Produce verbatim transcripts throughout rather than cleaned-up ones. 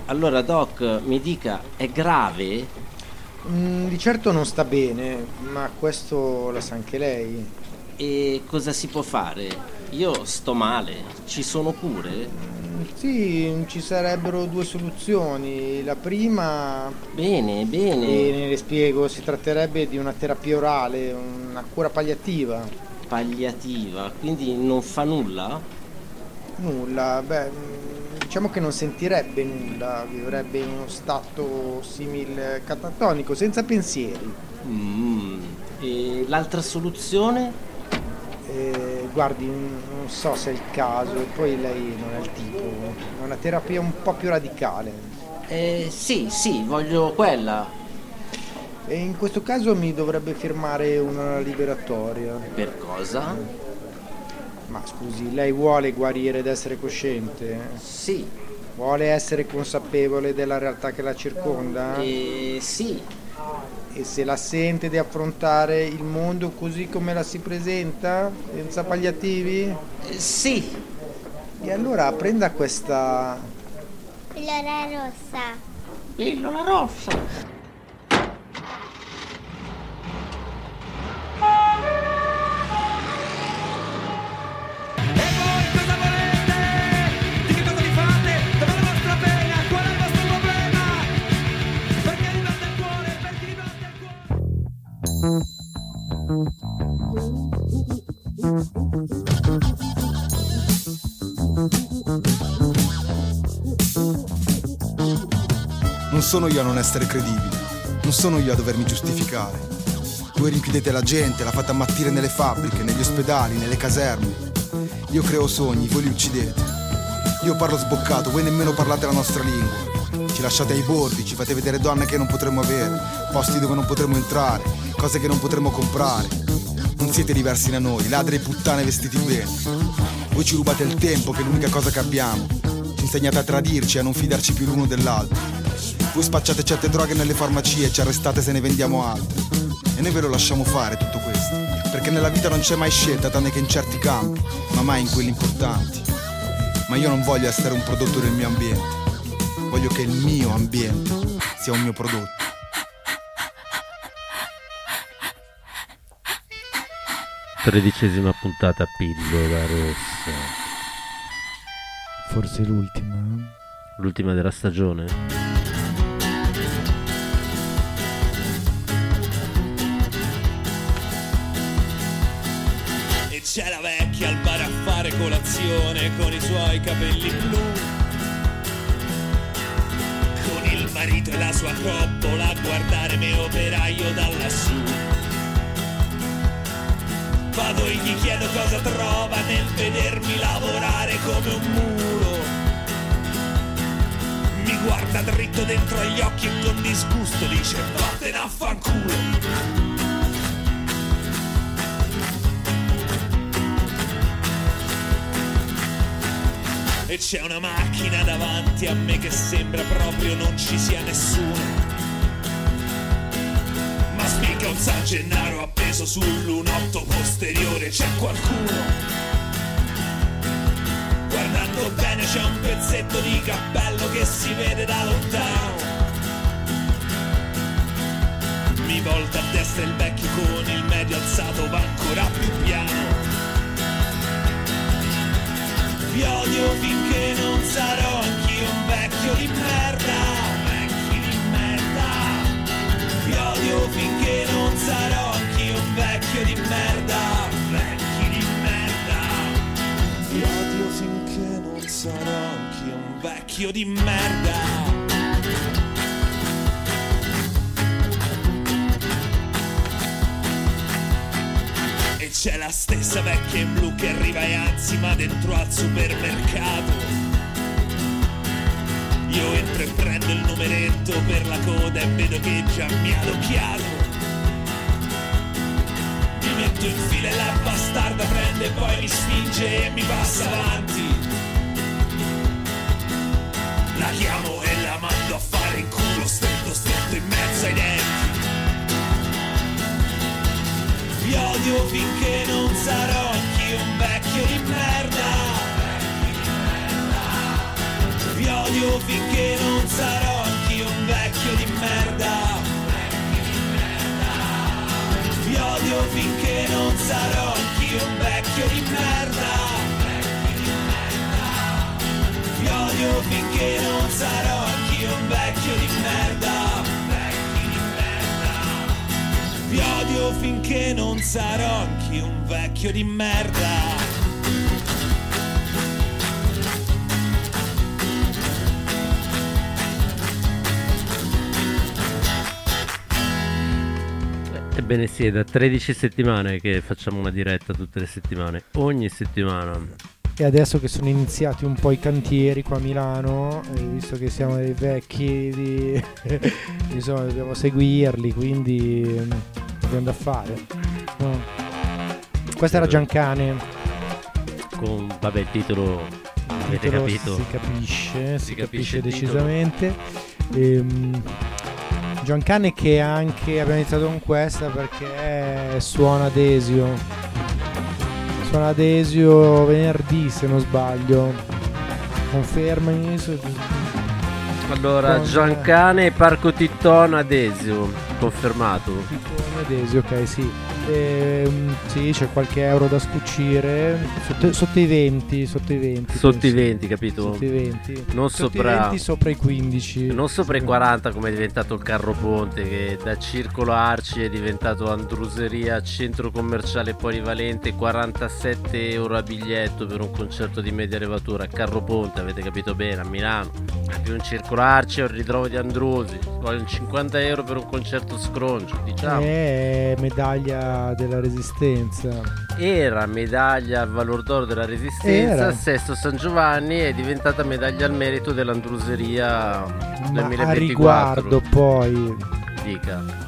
Allora, Doc, mi dica, è grave? Mm, di certo non sta bene, ma questo lo sa anche lei. E cosa si può fare? Io sto male, ci sono cure? Mm, sì, ci sarebbero due soluzioni. La prima, Bene, bene. e le spiego, si tratterebbe di una terapia orale, una cura palliativa. Palliativa, quindi non fa nulla? Nulla, beh, mm, diciamo che non sentirebbe nulla, vivrebbe in uno stato simile catatonico, senza pensieri. Mm. E l'altra soluzione? Eh, guardi, non so se è il caso, e poi lei non è il tipo, è una terapia un po' più radicale. Eh, sì, sì, voglio quella. E in questo caso mi dovrebbe firmare una liberatoria. Per cosa? Ma scusi, lei vuole guarire ed essere cosciente? Sì. Vuole essere consapevole della realtà che la circonda? Eh, sì. E se la sente di affrontare il mondo così come la si presenta, senza palliativi? Eh, sì. E allora prenda questa... Pillola rossa. Pillola rossa. Non sono io a non essere credibile, non sono io a dovermi giustificare. Voi rinchiudete la gente, la fate ammattire nelle fabbriche, negli ospedali, nelle caserme. Io creo sogni, voi li uccidete. Io parlo sboccato, voi nemmeno parlate la nostra lingua. Ci lasciate ai bordi, ci fate vedere donne che non potremo avere, posti dove non potremo entrare, cose che non potremo comprare. Non siete diversi da noi, ladri e puttane vestiti bene. Voi ci rubate il tempo, che è l'unica cosa che abbiamo. Ci insegnate a tradirci e a non fidarci più l'uno dell'altro. Voi spacciate certe droghe nelle farmacie e ci arrestate se ne vendiamo altre. E noi ve lo lasciamo fare tutto questo, perché nella vita non c'è mai scelta tranne che in certi campi, ma mai in quelli importanti. Ma io non voglio essere un prodotto del mio ambiente. Voglio che il mio ambiente sia un mio prodotto. Tredicesima puntata, pillola rossa. Forse l'ultima. L'ultima della stagione? C'è la vecchia al bar a fare colazione con i suoi capelli blu, con il marito e la sua coppola a guardare me operaio da lassù. Vado e gli chiedo cosa trova nel vedermi lavorare come un muro. Mi guarda dritto dentro agli occhi e con disgusto dice vattene a fanculo. E c'è una macchina davanti a me che sembra proprio non ci sia nessuno. Ma spicca un San Gennaro appeso sul lunotto posteriore, c'è qualcuno. Guardando bene c'è un pezzetto di cappello che si vede da lontano. Mi volta a destra il vecchio con il medio alzato va ancora più piano. Vi odio finché non sarò anch'io un vecchio di merda, vecchio di merda. Vi odio finché non sarò anch'io un vecchio di merda, vecchio di merda. Vi odio finché non sarò anch'io un vecchio di merda. C'è la stessa vecchia in blu che arriva e anzi ma dentro al supermercato. Io entro e prendo il numeretto per la coda e vedo che già mi ha adocchiato. Mi metto in fila e la bastarda prende e poi mi spinge e mi passa avanti. La chiamo e la mando a fare in culo stretto stretto in mezzo ai denti. Vi odio finché non sarò anch'io un vecchio di merda. Vi odio finché non non sarò anch'io un vecchio di merda. Vi odio finché non sarò anch'io un vecchio di merda. Vi odio finché non sarò anch'io un vecchio di merda. Vi odio finché non sarò anch'io un vecchio di merda. Ebbene sì, è da tredici settimane che facciamo una diretta tutte le settimane, ogni settimana. E adesso che sono iniziati un po' i cantieri qua a Milano, eh, visto che siamo dei vecchi, di... insomma dobbiamo seguirli, quindi eh, abbiamo da fare. No. Questo era Giancane. Con, vabbè, il titolo avete titolo capito? Si capisce, si, si capisce, capisce decisamente. Ehm, Giancane che anche abbiamo iniziato con questa perché suona Desio. Suona Desio venerdì se non sbaglio. Confermami. Allora, con... Giancane e Parco Tittone Adesio, confermato. Tittone Adesio, ok, sì. Ehm, sì, c'è qualche euro da scucire sotto, sotto i venti, sotto i venti. Sotto penso. i venti, capito? Sotto i venti. Non sotto sopra i venti, sopra i quindici. Non sopra i quaranta come è diventato il Carro Ponte, che da Circolo Arci è diventato Andruseria, centro commerciale polivalente, quarantasette euro a biglietto per un concerto di media levatura. Carro Ponte, avete capito bene, a Milano. È più un Circolo Arci è un ritrovo di Andrusi. Vogliono cinquanta euro per un concerto scrongio, diciamo. È medaglia della Resistenza. Era medaglia al Valor d'Oro della Resistenza. Era. Sesto San Giovanni è diventata medaglia al merito dell'Andruseria Ma duemilaventiquattro. a riguardo poi Dica.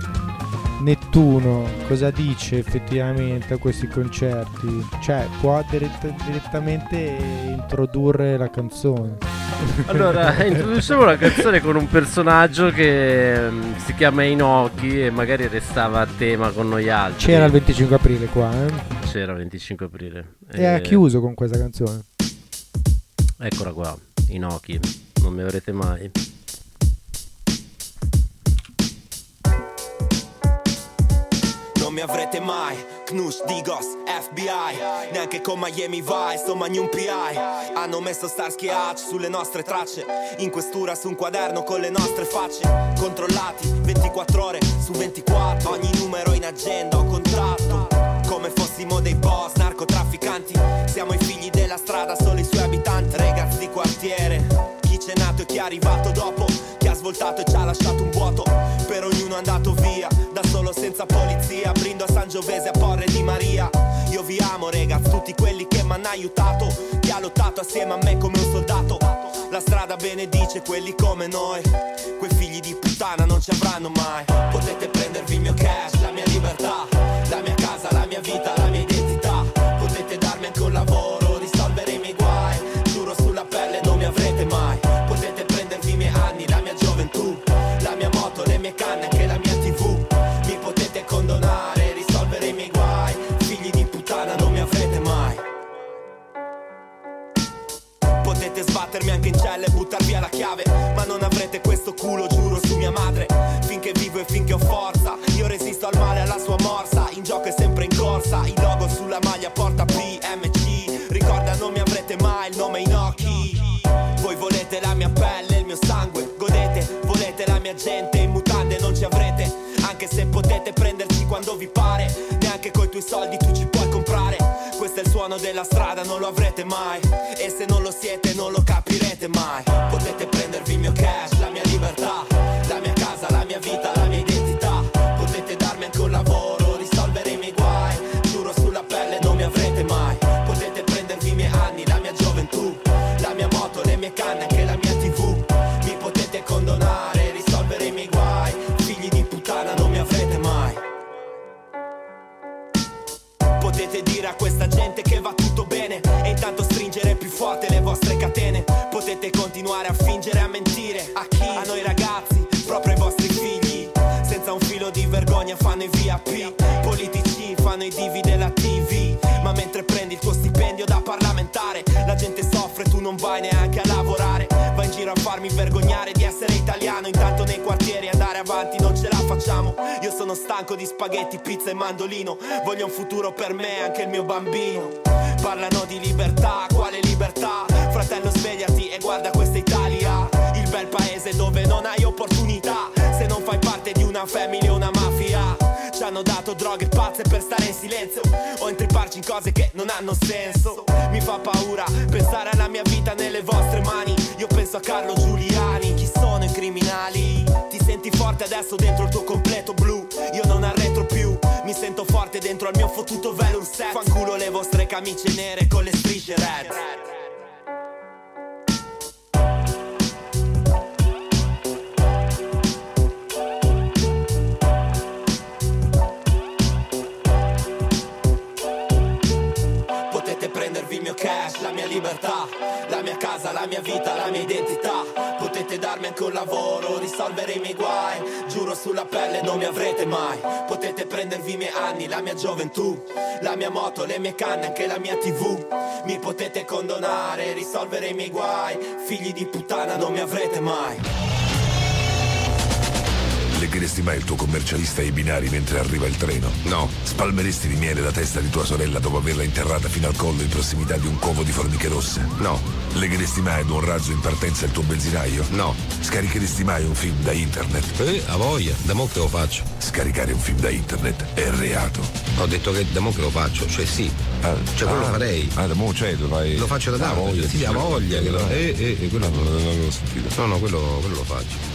Nettuno cosa dice effettivamente a questi concerti? Cioè può dirett- direttamente introdurre la canzone. Allora, introduciamo la canzone con un personaggio che um, si chiama Inoki e magari restava a tema con noi altri. C'era il venticinque aprile qua, eh? C'era il venticinque aprile. E ha chiuso con questa canzone. Eccola qua, Inoki, non mi avrete mai. Non mi avrete mai, Knush, Digos, F B I. Neanche con Miami Vice o Magnum P I. Hanno messo Starsky Hutch sulle nostre tracce, in questura su un quaderno con le nostre facce. Controllati ventiquattro ore su ventiquattro. Ogni numero in agenda ho contatto, come fossimo dei boss narcotrafficanti. Siamo i figli della strada, solo i suoi abitanti. Ragazzi di quartiere, chi c'è nato e chi è arrivato dopo, chi ha svoltato e ci ha lasciato un vuoto. Per ognuno è andato via, da solo senza polizia. Brindo a Sangiovese, a Porre di Maria. Io vi amo ragazzi, tutti quelli che mi hanno aiutato, chi ha lottato assieme a me come un soldato. La strada benedice quelli come noi, quei figli di puttana non ci avranno mai. Potete prendervi il mio cash, la mia libertà, la mia casa, la mia vita, la mia identità. Potete darmi anche un lavoro, risolvere i miei guai. Giuro sulla pelle non mi avrete mai. Potete prendervi i miei anni, la mia gioventù, la mia moto, le mie canne, anche la mia tv. Mi potete condonare, risolvere i miei guai. Figli di puttana non mi avrete mai. Potete sbattermi anche in cella e buttar via la chiave, ma non avrete questo culo, giuro su mia madre. Finché vivo e finché ho forza, io resisto al male, alla sua morsa. In gioco è sempre in corsa, il logo sulla maglia porta P M C. Ricorda non mi avrete mai, il nome Inoki. Voi volete la mia pelle, il mio sangue, godete, volete la mia gente, in mutande non ci avrete. Anche se potete prenderci quando vi pare, neanche coi tuoi soldi tu ci puoi comprare. Questo è il suono della strada, non lo avrete mai. E se non lo siete non lo capirete mai. Potete prendervi il mio cash, la mia libertà, la mia casa, la mia vita, la mia identità. Potete darmi anche un lavoro, risolvere i miei guai. Giuro sulla pelle non mi avrete mai. Potete prendervi i miei anni, la mia gioventù, la mia moto, le mie canne, anche la mia tv. Mi potete condonare, risolvere i miei guai. Figli di puttana non mi avrete mai. Potete dire a questa gente che va tutto bene e intanto stringere più forte le vostre catene. Potete continuare a fingere, a mentire. A chi? A noi ragazzi, proprio ai vostri figli. Senza un filo di vergogna fanno i V I P. Politici fanno i divi della T V. Ma mentre prendi il tuo stipendio da parlamentare, la gente soffre, tu non vai neanche a lavorare. Vai in giro giro a farmi vergognare di essere italiano. Intanto nei quartieri andare avanti non ce la facciamo. Io sono stanco di spaghetti, pizza e mandolino. Voglio un futuro per me e anche il mio bambino. Parlano di libertà, quale libertà? Fratello svegliati e guarda questa Italia, il bel paese dove non hai opportunità se non fai parte di una famiglia o una mafia. Ci hanno dato droghe pazze per stare in silenzio o intripparci in cose che non hanno senso. Mi fa paura pensare alla mia vita nelle vostre mani. Io penso a Carlo Giuliani. Chi sono i criminali? Ti senti forte adesso dentro il tuo completo blu. Io non arretro più, mi sento forte dentro al mio fottuto velour set. Fanculo le vostre camicie nere con le strisce red. Il mio cash, la mia libertà, la mia casa, la mia vita, la mia identità. Potete darmi anche un lavoro, risolvere i miei guai. Giuro sulla pelle non mi avrete mai. Potete prendervi i miei anni, la mia gioventù, la mia moto, le mie canne, anche la mia tivù. Mi potete condonare, risolvere i miei guai. Figli di puttana non mi avrete mai. Legheresti mai il tuo commercialista ai binari mentre arriva il treno? No. Spalmeresti di miele la testa di tua sorella dopo averla interrata fino al collo in prossimità di un covo di formiche rosse? No. Legheresti mai ad un razzo in partenza il tuo benzinaio? No. Scaricheresti mai un film da internet? Eh, a voglia, da mo' che lo faccio. Scaricare un film da internet è reato. Ho detto che da mo' che lo faccio, cioè sì. Ah, cioè quello ah, lo farei. Ah, da mo' cioè lo fai. Lo faccio da tanto. Voglia, sì, a voglia che lo. Eh, eh, eh, quello no, non l'avevo sentito. No, no, quello, quello lo faccio.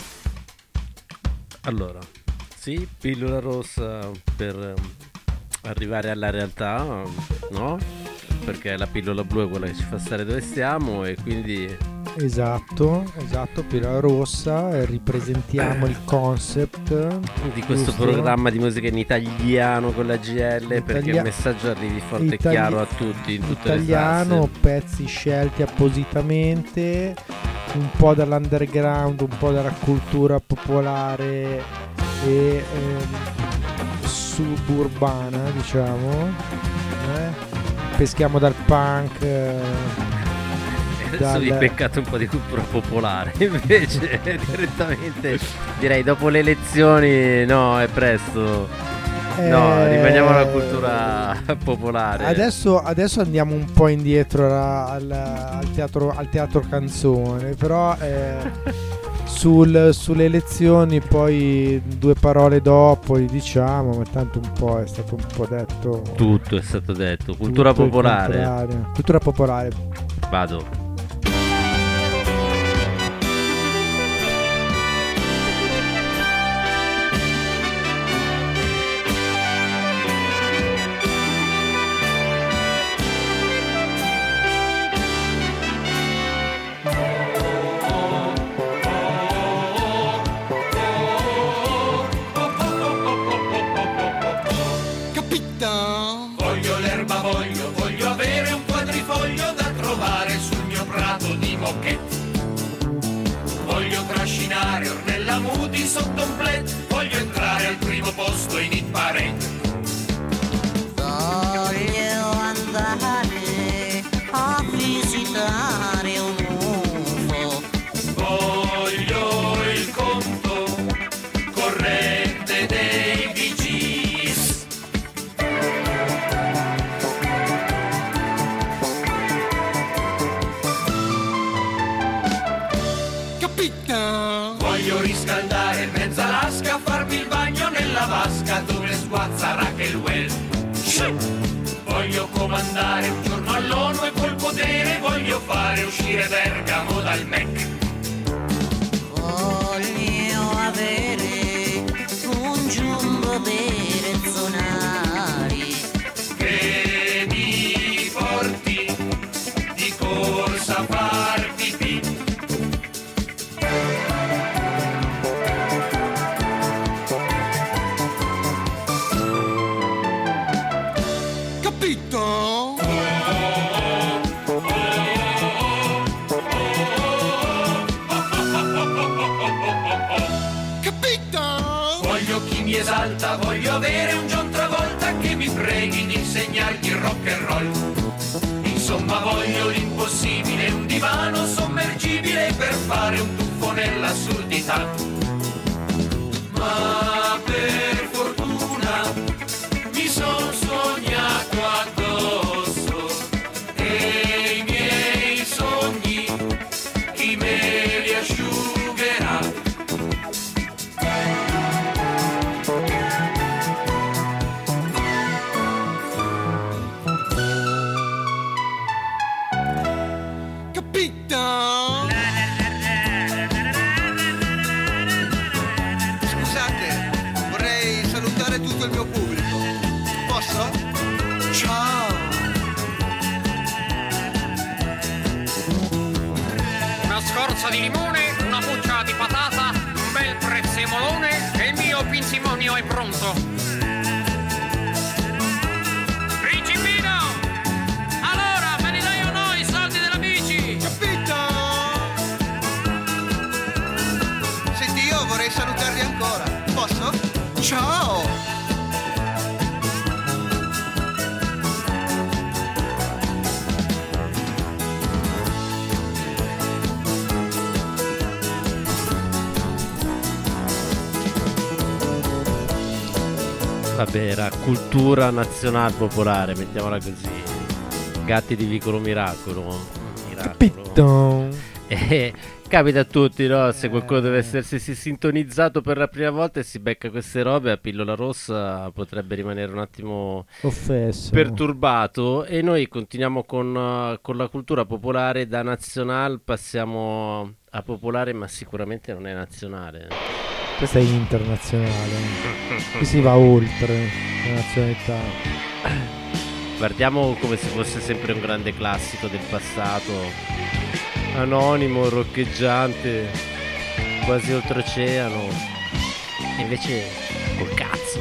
Allora, sì, pillola rossa per um, arrivare alla realtà, no? Perché la pillola blu è quella che ci fa stare dove stiamo e quindi... Esatto, esatto, pillola rossa, e ripresentiamo il concept di questo giusto? Programma di musica in italiano con la G L, Italia... perché il messaggio arrivi forte Itali... e chiaro a tutti, in tutte italiano, le pezzi scelti appositamente, un po' dall'underground, un po' dalla cultura popolare e ehm, suburbana, diciamo. Eh? Peschiamo dal punk. Eh, Adesso dal... vi peccate un po' di cultura popolare, invece direttamente direi dopo le elezioni no, è presto. No, rimaniamo alla cultura popolare. Adesso, adesso andiamo un po' indietro al, al, teatro, al teatro canzone, però eh, sul, sulle elezioni poi due parole dopo diciamo, ma tanto un po' è stato un po' detto. Tutto è stato detto. Cultura popolare. Cultura popolare. Vado. Voglio l'erba, voglio, voglio avere un quadrifoglio da trovare sul mio prato di moquette. Voglio trascinare Ornella Muti sotto un plaid, voglio entrare al primo posto in hit parade. Voglio andare a visitare un U F O. Voglio il conto corrente dei Bee Gees. Capito? Voglio riscaldare mezza Alaska, farmi il bagno nella vasca dove sguazza Rachel Well. Voglio comandare un giorno all'ONU e col potere voglio fare uscire Bergamo dal M E C. Voglio avere un giumbo per zonari che mi porti di corsa a far pipì. Capito? Capito? Voglio chi mi esalta, voglio avere un John Travolta che mi preghi di insegnargli il rock and roll. Insomma voglio l'impossibile, un divano sommergibile per nell'assurdità. Ma per fortuna mi son sognato addosso e i miei sogni chi me li asciugherà? Tutto il mio pubblico. Posso? Ciao! Una scorza di limone, una buccia di patata, un bel prezzemolone e il mio pinzimonio è pronto. Principino! Allora, me li dai o no i soldi della bici? Capito? Senti, io vorrei salutarli ancora. Posso? Ciao! Vabbè, era cultura nazionale popolare, mettiamola così. Gatti di Vicolo Miracolo. Miracolo. Capito? E capita a tutti, no? Se qualcuno deve essersi sintonizzato per la prima volta e si becca queste robe, a pillola rossa potrebbe rimanere un attimo offesso, perturbato. E noi continuiamo con, uh, con la cultura popolare. Da nazionale passiamo a popolare, ma sicuramente non è nazionale. Questa è internazionale. Qui si va oltre la nazionalità. Guardiamo come se fosse sempre un grande classico del passato, anonimo, roccheggiante, quasi oltreoceano, e invece col cazzo.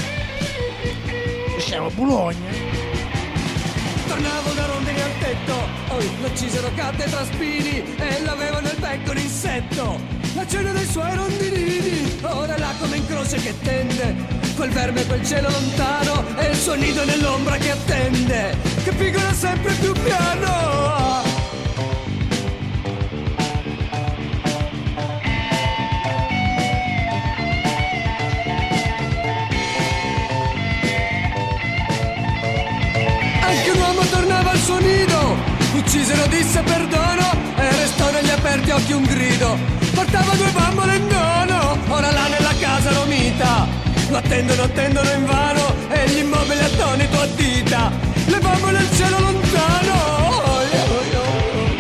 Siamo a Bologna. Tornava una rondine al tetto, poi l'uccisero cattedra spini e l'aveva nel becco l'insetto. La cena dei suoi rondinini, ora là come in croce che tende, quel verme, quel cielo lontano e il suo nido nell'ombra che attende, che pigola sempre più piano. Anche un uomo tornava al suo nido, l'uccisero disse perdono e restò negli aperti occhi un grido. Portava due bambole in dono, ora là nella casa romita, lo attendono, attendono invano e gli immobili attonito addita, le bambole al cielo lontano. Oh, oh, oh.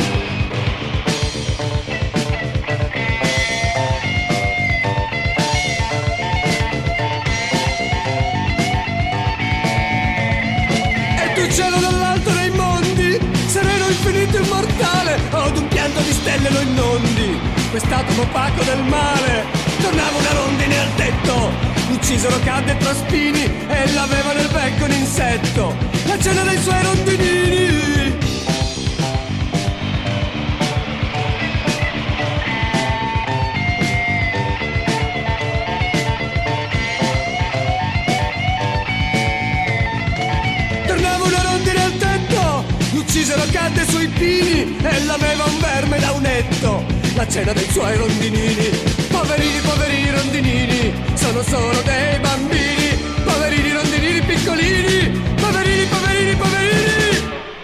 E tu cielo dall'alto dei mondi, sereno, infinito, immortale, od un pianto di stelle lo innondi, quest'atomo opaco del male. Tornava una rondine al tetto, l'uccisero cadde tra spini e l'aveva nel becco un insetto, la cena dei suoi rondinini. Tornava una rondine al tetto, l'uccisero cadde sui pini e l'aveva un verme da un etto, la cena dei suoi rondinini. Poverini, poverini rondinini, sono solo dei bambini, poverini rondinini piccolini, poverini, poverini, poverini.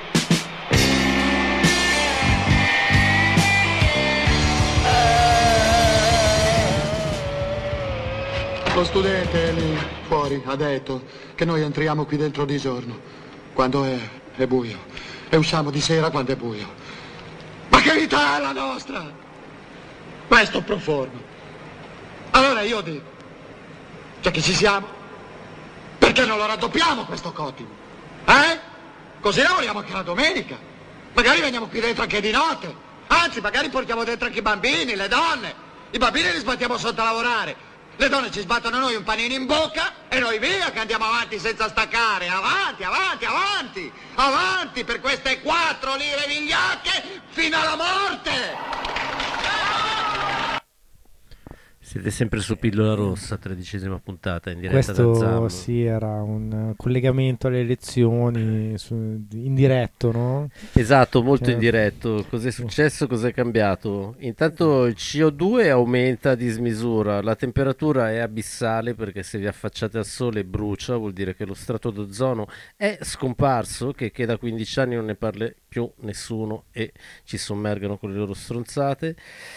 Lo studente lì fuori ha detto che noi entriamo qui dentro di giorno, quando è, è buio, e usciamo di sera quando è buio. Ma che vita è la nostra? Questo proforma. Allora io dico, già che ci siamo, perché non lo raddoppiamo questo Cotimo? Eh? Così lavoriamo anche la domenica. Magari veniamo qui dentro anche di notte. Anzi, magari portiamo dentro anche i bambini, le donne. I bambini li sbattiamo sotto a lavorare. Le donne ci sbattono noi un panino in bocca e noi via che andiamo avanti senza staccare. Avanti, avanti, avanti. Avanti per queste quattro lire vigliacche fino alla morte. Siete sempre su Pillola Rossa, tredicesima puntata in diretta Questo, da Zambo. sì, era un collegamento alle elezioni su, in diretto, no? Esatto, molto Cioè, in diretto. Cos'è successo? Cos'è cambiato? Intanto il C O due aumenta a dismisura, la temperatura è abissale perché se vi affacciate al sole brucia, vuol dire che lo strato d'ozono è scomparso, che, che da quindici anni non ne parla più nessuno e ci sommergano con le loro stronzate.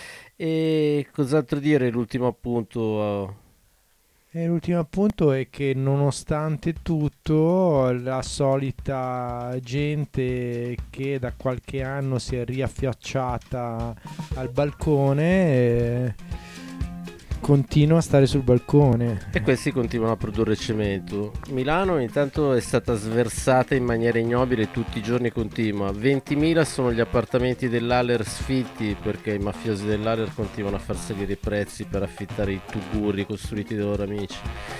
E cos'altro dire? L'ultimo appunto. E l'ultimo appunto è che nonostante tutto la solita gente che da qualche anno si è riaffiacciata al balcone eh, continua a stare sul balcone. E questi continuano a produrre cemento. Milano intanto è stata sversata in maniera ignobile, tutti i giorni continua. ventimila sono gli appartamenti dell'Aler sfitti perché i mafiosi dell'Aler continuano a far salire i prezzi per affittare i tuguri costruiti dai loro amici.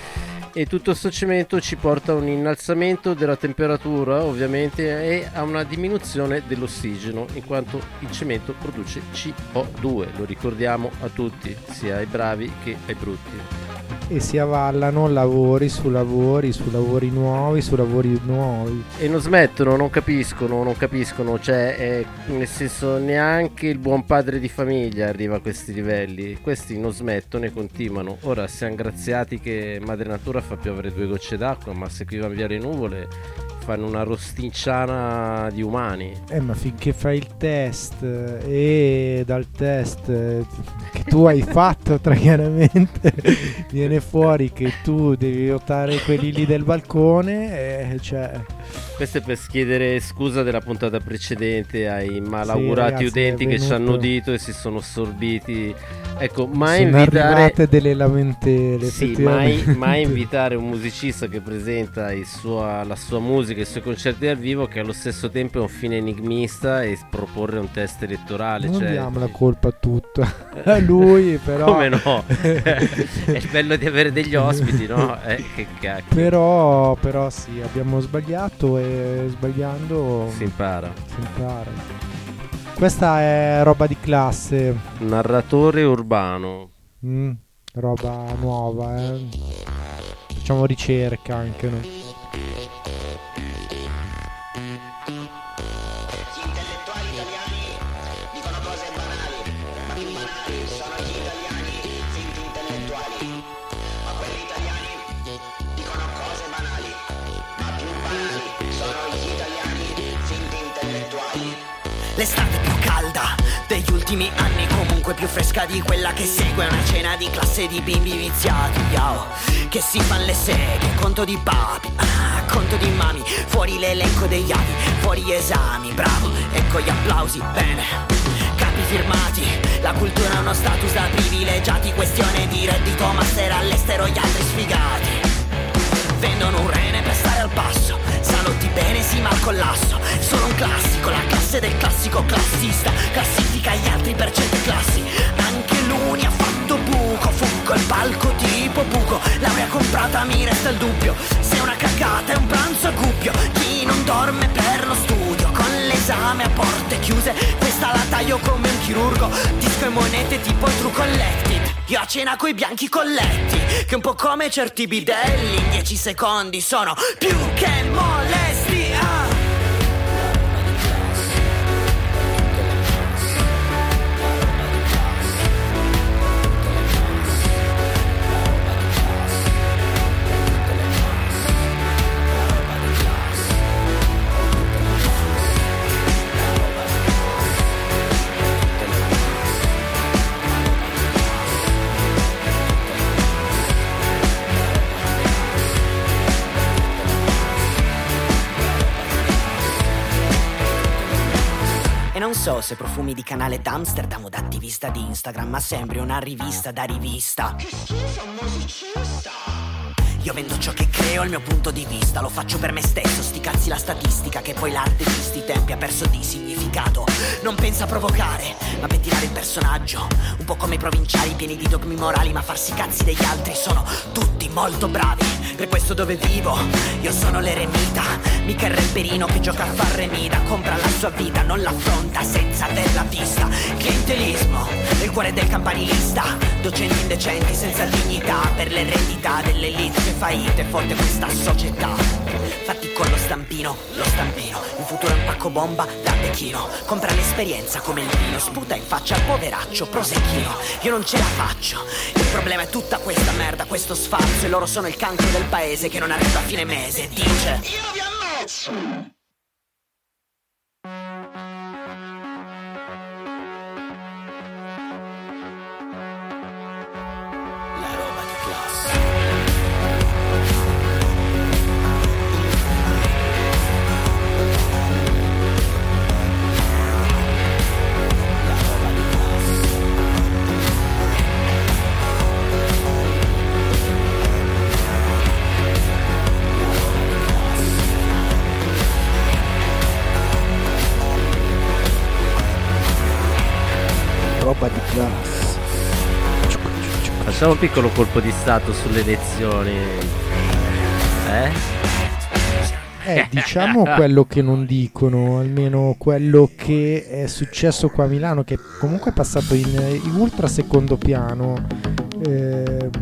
E tutto sto cemento ci porta a un innalzamento della temperatura ovviamente e a una diminuzione dell'ossigeno, in quanto il cemento produce C O due, lo ricordiamo a tutti, sia ai bravi che ai brutti. E si avvallano lavori su lavori su lavori nuovi su lavori nuovi e non smettono, non capiscono, non capiscono, cioè è, nel senso neanche il buon padre di famiglia arriva a questi livelli, questi non smettono e continuano. Ora siamo graziati che Madre Natura fa piovere due gocce d'acqua, ma se qui van via le nuvole fanno una rostinciana di umani. Eh ma finché fai il test e dal test che tu hai fatto chiaramente viene fuori che tu devi votare quelli lì del balcone, eh, cioè... Questo è per chiedere scusa della puntata precedente ai malaugurati sì, ragazzi, udenti venuto... che ci hanno udito e si sono sorbiti. Ecco, mai sono invitare arrivate delle lamentele. Sì, mai, mai invitare un musicista che presenta il sua, la sua musica, i suoi concerti dal vivo, che allo stesso tempo è un fine enigmista, e proporre un test elettorale. Non cioè... diamo la colpa tutta a lui, però. Come no? È il bello di avere degli ospiti, no? Eh, che cacchio. Però, però sì, abbiamo sbagliato e sbagliando si impara. Si impara. Questa è roba di classe. Narratore urbano. Mm, roba nuova, eh. Facciamo ricerca anche noi. L'estate più calda degli ultimi anni, comunque più fresca di quella che segue. Una cena di classe di bimbi viziati, yo, che si fanno le seghe, conto di papi, ah, conto di mami. Fuori l'elenco degli avi, fuori gli esami, bravo, ecco gli applausi, bene. Capi firmati, la cultura è uno status da privilegiati. Questione di reddito, master all'estero, gli altri sfigati vendono un rene per stare al passo. Salotti bene, sì, ma al collasso. Solo un classico, la classe del classico classista. Classifica gli altri per certe classi. Anche l'uni ha fatto buco. Fuggo il palco tipo buco. Laurea comprata, mi resta il dubbio. Se è una cagata è un pranzo a cuppio. Chi non dorme per lo studio, con l'esame a porte chiuse. Questa la taglio come un chirurgo. Disco e monete tipo True Collected. Io a cena coi bianchi colletti, che un po' come certi bidelli in dieci secondi sono più che molesti, ah. Non so se profumi di canale d'Amsterdam o da attivista di Instagram, ma sembri una rivista da rivista. Che schifo, musicista! Io vendo ciò che creo, il mio punto di vista. Lo faccio per me stesso, sti cazzi la statistica. Che poi l'arte di sti tempi ha perso di significato. Non pensa a provocare, ma per tirare il personaggio. Un po' come i provinciali pieni di dogmi morali, ma farsi cazzi degli altri. Sono tutti molto bravi, per questo dove vivo io sono l'eremita. Mica il rapperino che gioca a far remida. Compra la sua vita, non l'affronta senza averla vista. Clientelismo, il cuore del campanilista, docenti indecenti senza dignità, per l'eredità dell'elite che fa ite forte questa società. Fatti con lo stampino, lo stampino, in futuro è un pacco bomba da Pechino. Compra l'esperienza come il vino, sputa in faccia al poveraccio prosecchino. Io non ce la faccio, il problema è tutta questa merda, questo sfarzo, e loro sono il cancro del paese che non arriva a fine mese. Dice: io vi ammazzo. Roba di classe. Facciamo un piccolo colpo di stato sulle elezioni. Eh? Eh, diciamo quello che non dicono, almeno quello che è successo qua a Milano, che comunque è passato in, in ultra secondo piano. Eh,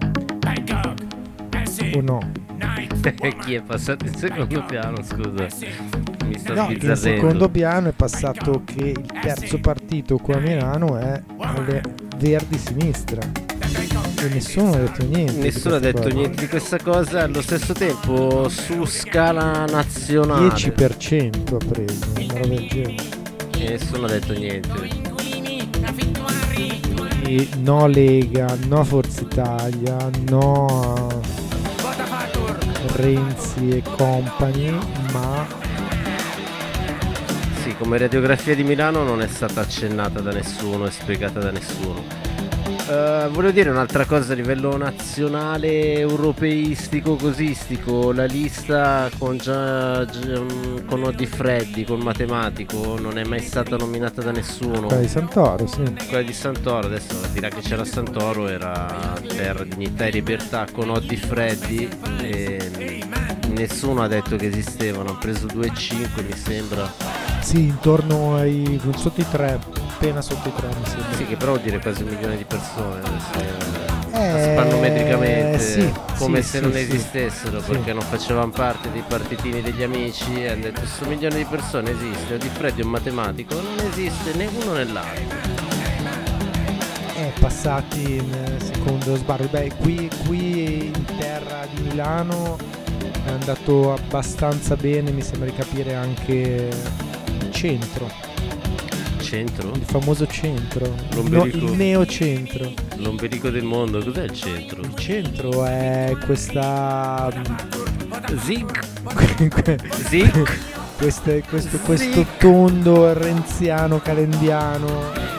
o no? Chi è passato in secondo piano, scusa? Mi sto No, in secondo piano è passato che il terzo partito qua a Milano è le Verdi Sinistra. E nessuno ha detto niente. Nessuno ha detto cosa. niente di questa cosa. Allo stesso tempo, su scala nazionale, dieci per cento ha preso, una roba del genere. E nessuno ha detto niente. E no Lega, no Forza Italia, no Renzi e compagni, ma sì, come radiografia di Milano non è stata accennata da nessuno e spiegata da nessuno. Uh, volevo dire un'altra cosa a livello nazionale, europeistico, cosistico. La lista con già, già con Oddi Freddi, con matematico, non è mai stata nominata da nessuno. Quella di Santoro, sì. Quella di Santoro, adesso dirà che c'era Santoro, era Terra, Dignità e Libertà con Oddi Freddi e nessuno ha detto che esistevano. Hanno preso due virgola cinque mi sembra. Sì, intorno ai sotto i tre, appena sotto i tre mi sembra. Sì, che però vuol dire quasi un milione di persone adesso, eh, spannometricamente, sì, come sì, se sì, non sì, esistessero, sì. perché non facevano parte dei partitini degli amici e hanno detto questo milione di persone esiste, Di Freddi è un matematico, non esiste né uno né l'altro. Eh, passati in secondo sbarro. Beh, qui, qui in terra di Milano è andato abbastanza bene, mi sembra di capire anche centro. Centro? Il famoso centro. L'ombelico. No, il neocentro. L'ombelico del mondo, cos'è il centro? Il centro è questa Zig Zig questo, questo, questo tondo renziano calendiano.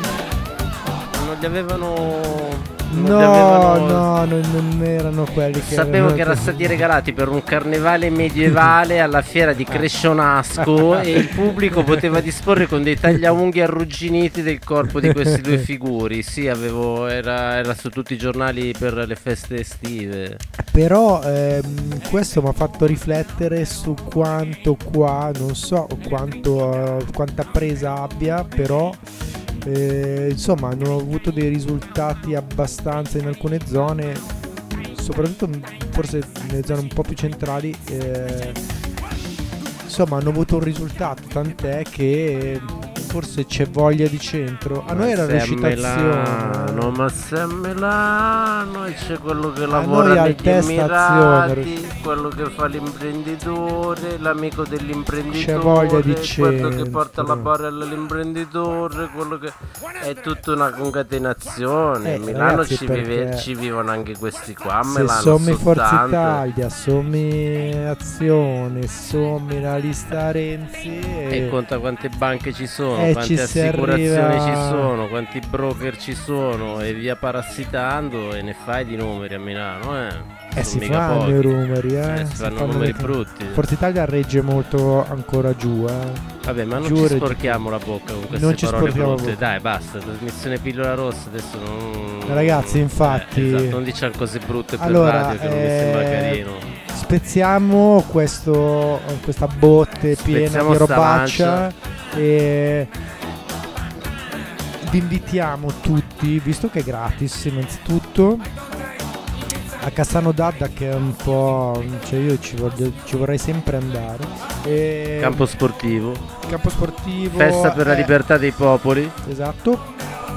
Non li avevano... Non no, avevano... no, non, non erano quelli che sapevo erano... che erano stati regalati per un carnevale medievale alla fiera di Crescionasco e il pubblico poteva disporre con dei tagliaunghie arrugginiti del corpo di questi due figuri. Sì, avevo era, era su tutti i giornali per le feste estive. Però ehm, questo mi ha fatto riflettere su quanto qua, non so quanto, uh, quanta presa abbia, però Eh, insomma hanno avuto dei risultati abbastanza in alcune zone, soprattutto forse nelle zone un po' più centrali, eh, insomma hanno avuto un risultato, tant'è che forse c'è voglia di centro. A noi era recitazione, no, ma se a Milano e c'è quello che A lavora noi al negli testa Emirati, azione. quello che fa l'imprenditore, l'amico dell'imprenditore, C'è voglia di quello che centro. porta la barella all'imprenditore, quello che è tutta una concatenazione. Eh, a Milano ragazzi, ci, vive- perché ci vivono anche questi qua. A se Milano sommi sono Forza tante. Italia, sommi Azione, sommi la lista Renzi E e, conta quante banche ci sono, Eh, quante ci si assicurazioni arriva- ci sono, quanti broker ci sono e via parassitando e ne fai di numeri a Milano, eh. eh, Sono si mica fanno pochi. i numeri, eh. Eh, si fanno numeri brutti. Forza Italia regge molto ancora giù, eh. Vabbè, ma non Giù ci regge- sporchiamo la bocca con queste Non ci parole sporchiamo la brutte. bocca. Dai, basta, trasmissione pillola rossa adesso non... Ragazzi, infatti- Eh, esatto, non diciamo cose brutte per Allora, radio che non mi sembra eh, carino. Spezziamo questo, questa botte piena Spezziamo di sta robaccia e vi invitiamo tutti, visto che è gratis innanzitutto, a Cassano d'Adda, che è un po', cioè io ci, voglio, ci vorrei sempre andare. E campo sportivo. Campo sportivo. Festa per eh, la libertà dei popoli. Esatto.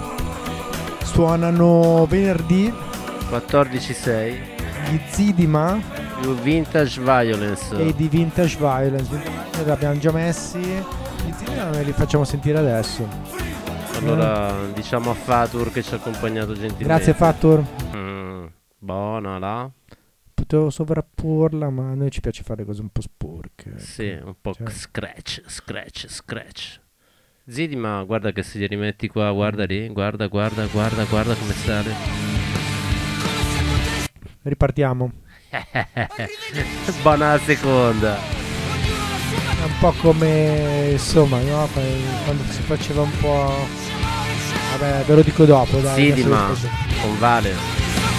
Suonano venerdì quattordici sei gli Zidima più Vintage Violence e di Vintage Violence. Noi li abbiamo già messi. Gli Zidima li facciamo sentire adesso. Allora eh. diciamo a Fatur che ci ha accompagnato gentilmente. Grazie Fatur. Mm, buona là. Potevo sovrapporla, ma a noi ci piace fare cose un po' sporche. Sì, un po' cioè. scratch, scratch, scratch. Zidi, ma guarda che se li rimetti qua, guarda lì, guarda, guarda, guarda, guarda come sale. Ripartiamo. Buona seconda. È un po' come, insomma, no? Quando si faceva un po'... Vabbè, ve lo dico dopo, dai. Zidi, ma con Vale.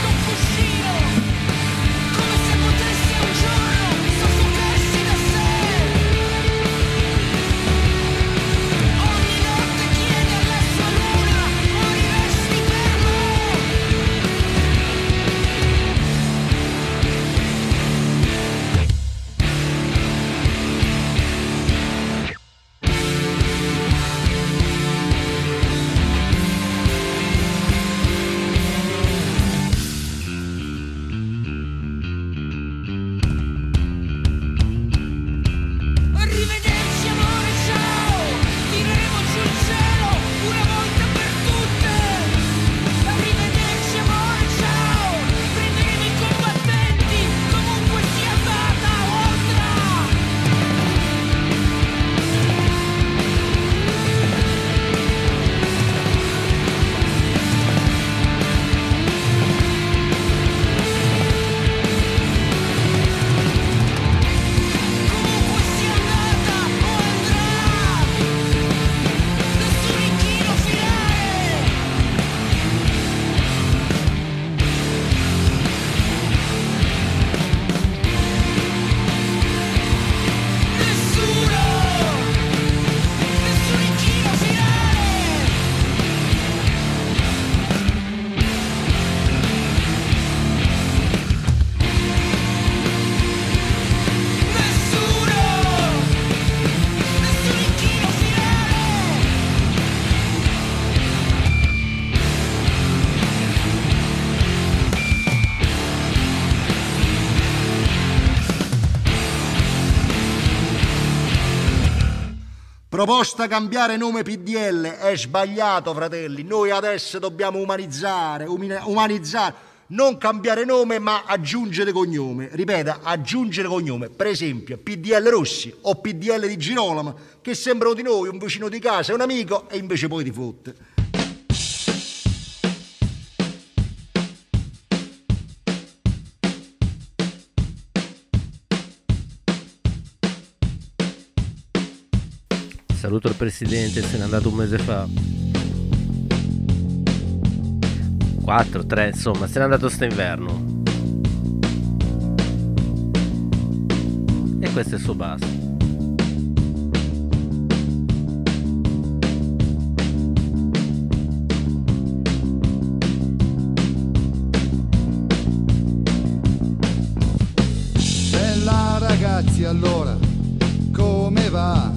Proposta cambiare nome P D L è sbagliato, fratelli. Noi adesso dobbiamo umanizzare, umina- umanizzare, non cambiare nome ma aggiungere cognome. Ripeta, aggiungere cognome. Per esempio P D L Rossi o P D L di Girolamo, che sembrano di noi, un vicino di casa, un amico, e invece poi ti fotte. Saluto il presidente, se n'è andato un mese fa. quattro, tre, insomma, se n'è andato sto inverno. E questo è il suo basso. Bella ragazzi, allora, come va?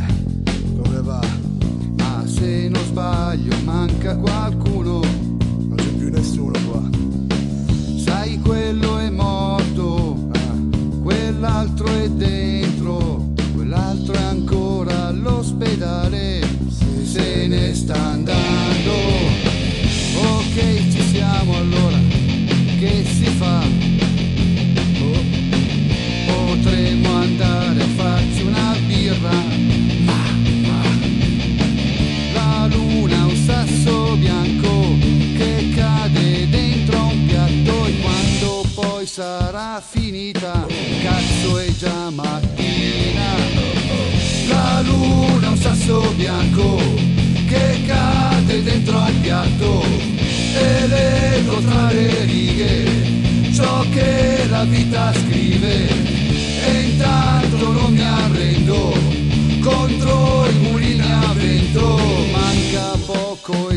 Ma se non sbaglio manca qualcuno, non c'è più nessuno qua. Sai, quello è morto, ah, quell'altro è dentro, quell'altro è ancora all'ospedale, se, se ne sta andando. Ok, ci siamo allora, che si fa? Oh, potremmo andare a farci una birra. La luna, un sasso bianco che cade dentro un piatto, e quando poi sarà finita, cazzo è già mattina. La luna, un sasso bianco che cade dentro al piatto, e leggo tra le righe ciò che la vita scrive, e intanto non mi arrendo contro i mulini a vento. Manca poco ed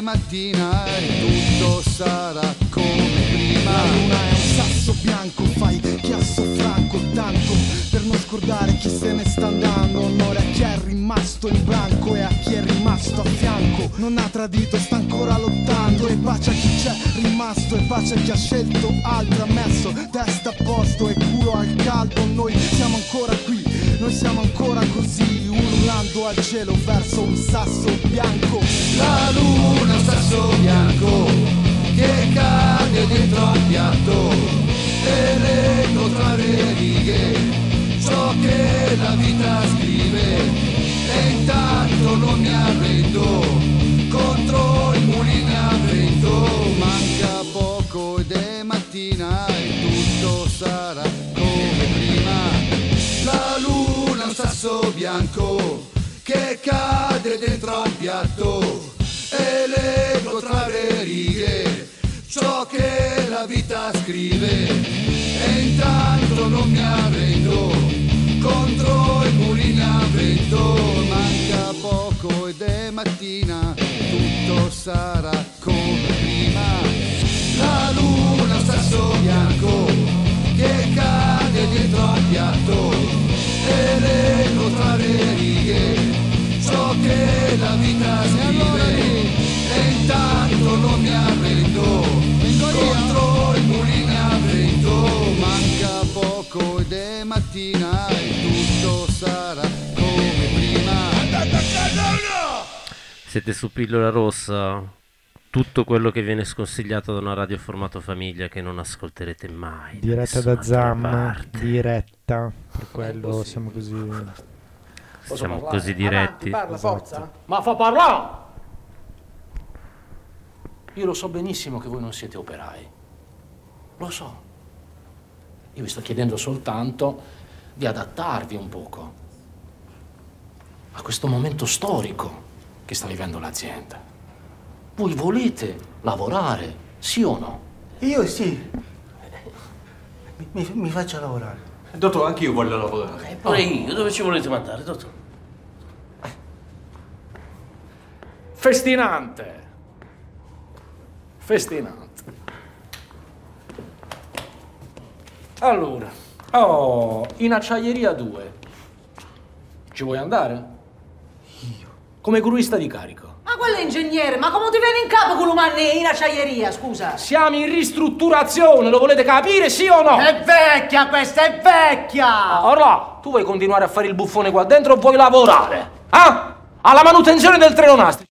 mattina e tutto sarà come prima. La luna è un sasso bianco, fai chiasso franco, tanto per non scordare chi se ne sta andando. Onore a chi è rimasto in branco e a chi è rimasto a fianco. Non ha tradito, sta ancora lottando, e pace a chi c'è rimasto, e pace a chi ha scelto altro, ha messo testa a posto e culo al caldo. Noi siamo ancora qui, noi siamo ancora così, urlando al cielo verso un sasso bianco. La luna è un sasso bianco che cade dentro al piatto e leggo tra le righe ciò che la vita scrive, e intanto non mi arrendo contro il mulino a vento. Manca poco ed è mattina e tutto sarà come prima. La luna è un sasso bianco che cade dentro al piatto e leggo tra le righe ciò che la vita scrive, e intanto non mi arrendo contro il mulino a vento. Manca poco ed è mattina, tutto sarà come prima. La luna è un sasso bianco che cade dentro al piatto e leggo tra le righe ciò che la vita scrive, e intanto non mi arrendo contro il mulino a vento. Manca poco ed è mattina e tutto sarà come prima. Andate a casa o no? Siete su Pillola Rossa, tutto quello che viene sconsigliato da una radio formato famiglia che non ascolterete mai. Diretta da Zam, diretta, per quello siamo così... Siamo così diretti. Avanti, parla, Esatto. forza. Ma fa parlare! Io lo so benissimo che voi non siete operai. Lo so. Io vi sto chiedendo soltanto di adattarvi un poco a questo momento storico che sta vivendo l'azienda. Voi volete lavorare, sì o no? Io sì. Mi, mi, mi faccia lavorare. Dottor, anche io voglio lavorare. E pure io, dove ci volete mandare, dottor? Festinante. Festinante. Allora, oh, in acciaieria due. Ci vuoi andare? Io? Come gruista di carico. Ma quello è ingegnere, ma come ti viene in capo con l'umano in acciaieria, scusa? Siamo in ristrutturazione, lo volete capire, sì o no? È vecchia questa, è vecchia! Allora, tu vuoi continuare a fare il buffone qua dentro o vuoi lavorare? Ah? Alla manutenzione del treno nastri.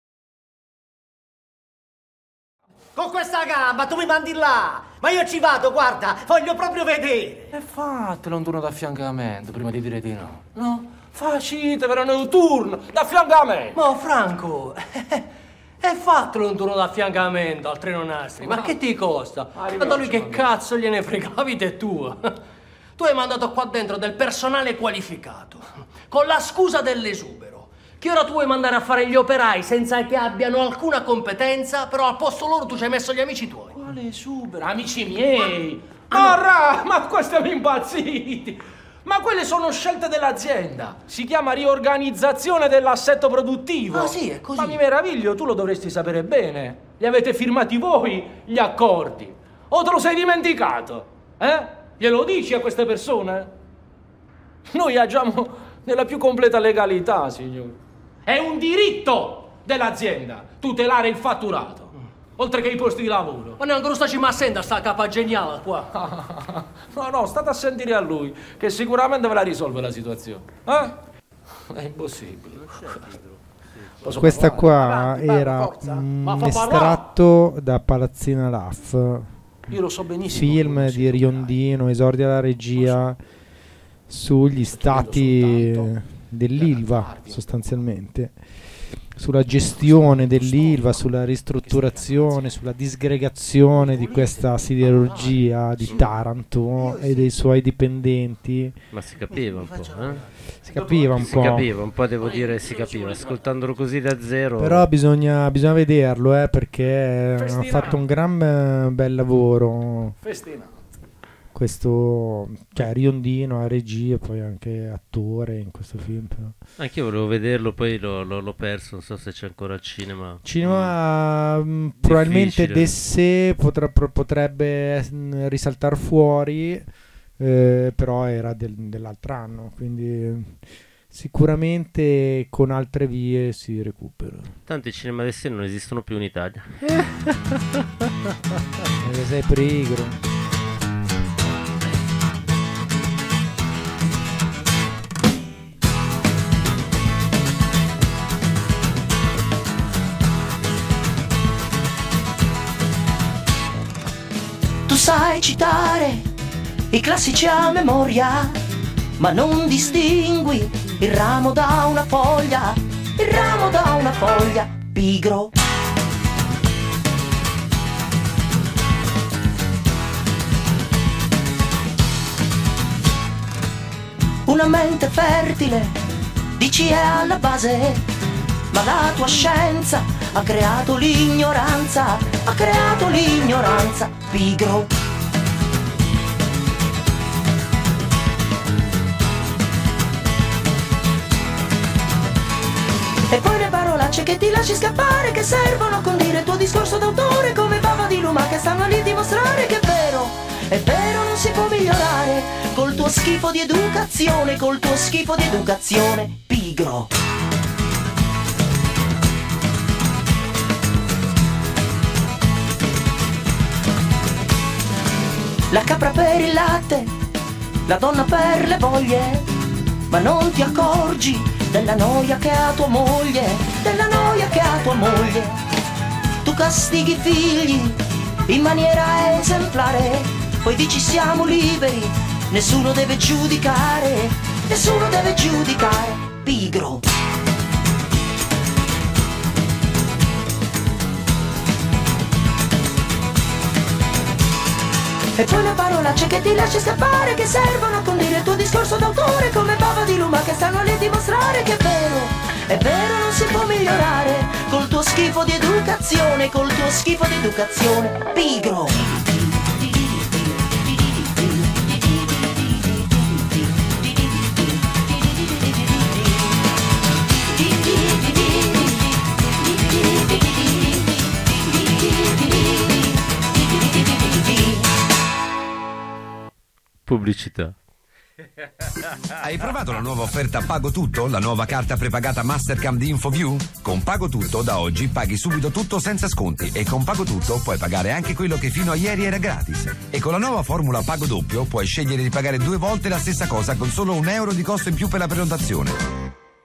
Con questa gamba tu mi mandi là! Ma io ci vado, guarda, voglio proprio vedere! E fatelo un turno d'affiancamento prima di dire di no. No? Facite per un turno d'affiancamento! Ma Franco, e fatelo un turno d'affiancamento al treno nastri, ma, ma che ti costa? Ma lui che cazzo gliene frega, la vita è tua! Tu hai mandato qua dentro del personale qualificato, con la scusa dell'esubero. Che ora tu vuoi mandare a fare gli operai senza che abbiano alcuna competenza, però al posto loro tu ci hai messo gli amici tuoi. Quale esubero? Amici miei! Ma, ra, ma qua stiamo impazziti! Ma quelle sono scelte dell'azienda. Si chiama riorganizzazione dell'assetto produttivo. Ah sì, è così. Ma mi meraviglio, tu lo dovresti sapere bene. Li avete firmati voi, gli accordi. O te lo sei dimenticato? Eh? Glielo dici a queste persone? Noi agiamo nella più completa legalità, signore. È un diritto dell'azienda tutelare il fatturato, oltre che i posti di lavoro. Ma neanche sta ci ma senta sta capa geniale qua. No, no, state a sentire a lui, che sicuramente ve la risolve la situazione. Eh? È impossibile. Posso Questa parlare? qua Avanti, era forza. un Ma fa estratto da Palazzina Laff. Io lo so benissimo. Film di Riondino, esordia la regia sugli stati dell'Ilva, sostanzialmente, sulla gestione dell'Ilva, sulla ristrutturazione, sulla disgregazione di questa siderurgia di Taranto e dei suoi dipendenti. Ma si capiva un po', eh? Si capiva un si po'. Si capiva, un po' devo dire si capiva, ascoltandolo così da zero. Però bisogna, bisogna vederlo, eh, perché ha fatto un gran bel lavoro. Festina. questo, cioè riondino a regia e poi anche attore in questo film. Però. Anche io volevo vederlo, poi l'ho, l'ho, l'ho perso, non so se c'è ancora al cinema. Cinema mm, probabilmente d'essè potrà, potrebbe risaltare fuori, eh, però era del, dell'altro anno, quindi sicuramente con altre vie si recupera. Tanto i cinema d'essè non esistono più in Italia. Perché sei pigro. Tu sai citare i classici a memoria, ma non distingui il ramo da una foglia, il ramo da una foglia, pigro. Una mente fertile, dici è alla base, ma la tua scienza ha creato l'ignoranza, ha creato l'ignoranza, pigro. E poi le parolacce che ti lasci scappare, che servono a condire il tuo discorso d'autore, come bava di luma che stanno lì a dimostrare che è vero, è vero, non si può migliorare col tuo schifo di educazione, col tuo schifo di educazione, pigro. La capra per il latte, la donna per le voglie, ma non ti accorgi della noia che ha tua moglie, della noia che ha tua moglie. Tu castighi i figli in maniera esemplare, poi dici siamo liberi, nessuno deve giudicare, nessuno deve giudicare, pigro. E poi le parolacce che ti lasci scappare, che servono a condire il tuo discorso d'autore, come bava di luma che stanno lì a dimostrare che è vero, è vero, non si può migliorare col tuo schifo di educazione, col tuo schifo di educazione, pigro. Pubblicità. Hai provato la nuova offerta Pago Tutto? La nuova carta prepagata Mastercam di InfoView? Con Pago Tutto da oggi paghi subito tutto senza sconti e con Pago Tutto puoi pagare anche quello che fino a ieri era gratis. E con la nuova formula Pago Doppio puoi scegliere di pagare due volte la stessa cosa con solo un euro di costo in più per la prenotazione.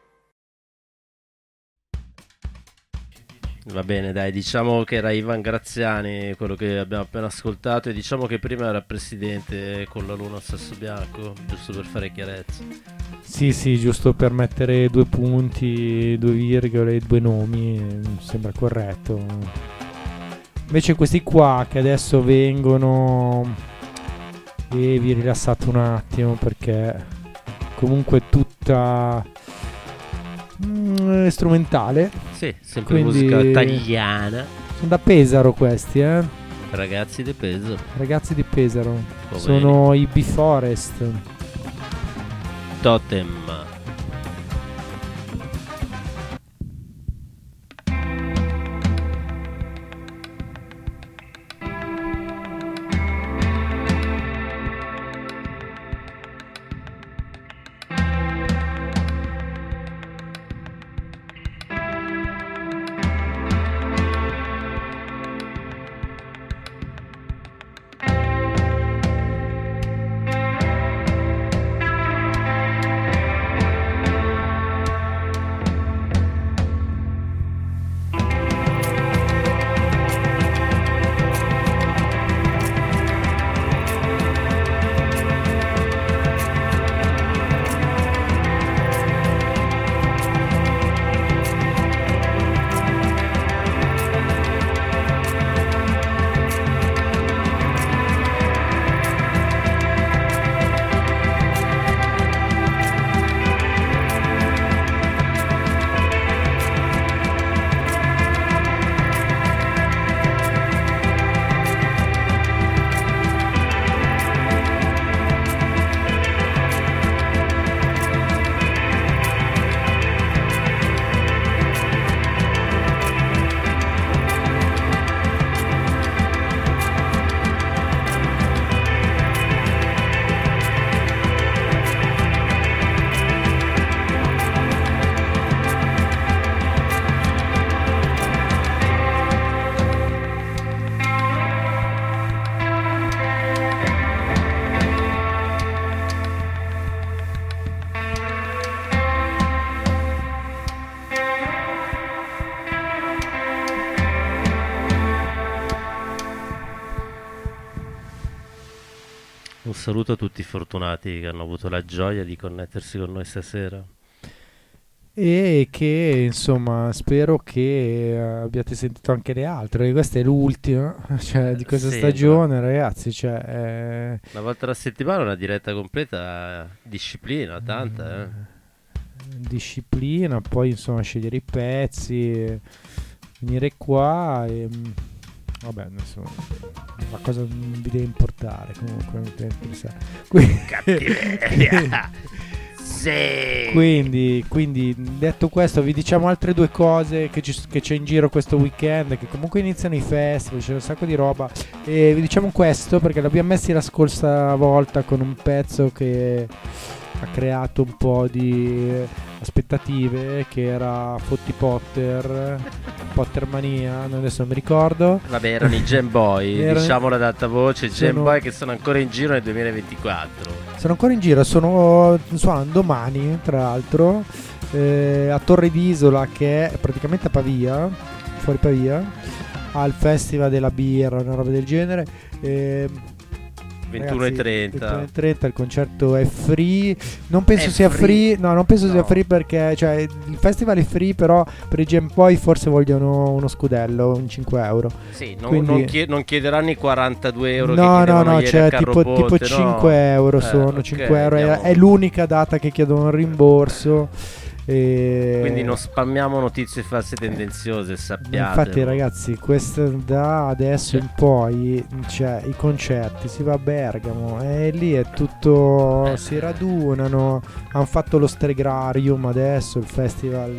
Va bene, dai, diciamo che era Ivan Graziani quello che abbiamo appena ascoltato, e diciamo che prima era presidente con la luna al sasso bianco, giusto per fare chiarezza. Sì, sì, giusto per mettere due punti, due virgole, due nomi, mi sembra corretto. Invece questi qua che adesso vengono, e vi rilassate un attimo perché comunque è tutta mm, strumentale. Sì, sempre quindi musica italiana. Sono da Pesaro questi, eh? Ragazzi di Pesaro. Ragazzi di Pesaro. Poveri. Sono i B-Forest. Totem. saluto a tutti i fortunati che hanno avuto la gioia di connettersi con noi stasera. E che insomma spero che abbiate sentito anche le altre. Questa è l'ultima, cioè, di questa Sì, stagione, ragazzi. Cioè, eh, Una volta alla settimana una diretta completa, disciplina, tanta, eh. disciplina, poi insomma scegliere i pezzi, venire qua e vabbè, adesso la cosa non vi deve importare, comunque non deve interessare. Quindi, Cattiveria. Sì. quindi, quindi detto questo, vi diciamo altre due cose che, ci, che c'è in giro questo weekend, che comunque iniziano i festival, c'è un sacco di roba, e vi diciamo questo perché l'abbiamo messi la scorsa volta con un pezzo che ha creato un po' di aspettative, che era Fotti Potter, Pottermania, adesso non mi ricordo. Vabbè, erano i Game Boy, Erano- diciamolo ad alta voce, i sono- Game Boy che sono ancora in giro nel duemilaventiquattro. Sono ancora in giro, sono suonano domani tra l'altro eh, a Torre d'Isola, che è praticamente a Pavia, fuori Pavia, al Festival della Birra, una roba del genere. eh, ventuno e trenta. ventuno e trenta il concerto è free. Non penso È sia free? free. No, non penso No. sia free perché cioè, il festival è free, però per i Game Boy forse vogliono uno scudello, un cinque euro. Sì, non, Quindi- non chie- non chiederanno i quarantadue euro che No, no, chiedevano no, ieri cioè al tipo, Carro tipo Ponte, no? cinque euro Eh, sono, ok, cinque euro è, andiamo- è l'unica data che chiedono un rimborso. E... Quindi non spammiamo notizie false tendenziose, sappiate. Infatti ragazzi, questo da adesso in poi, cioè i concerti, si va a Bergamo e lì è tutto, Eh. si radunano, hanno fatto lo Stregrarium adesso, il festival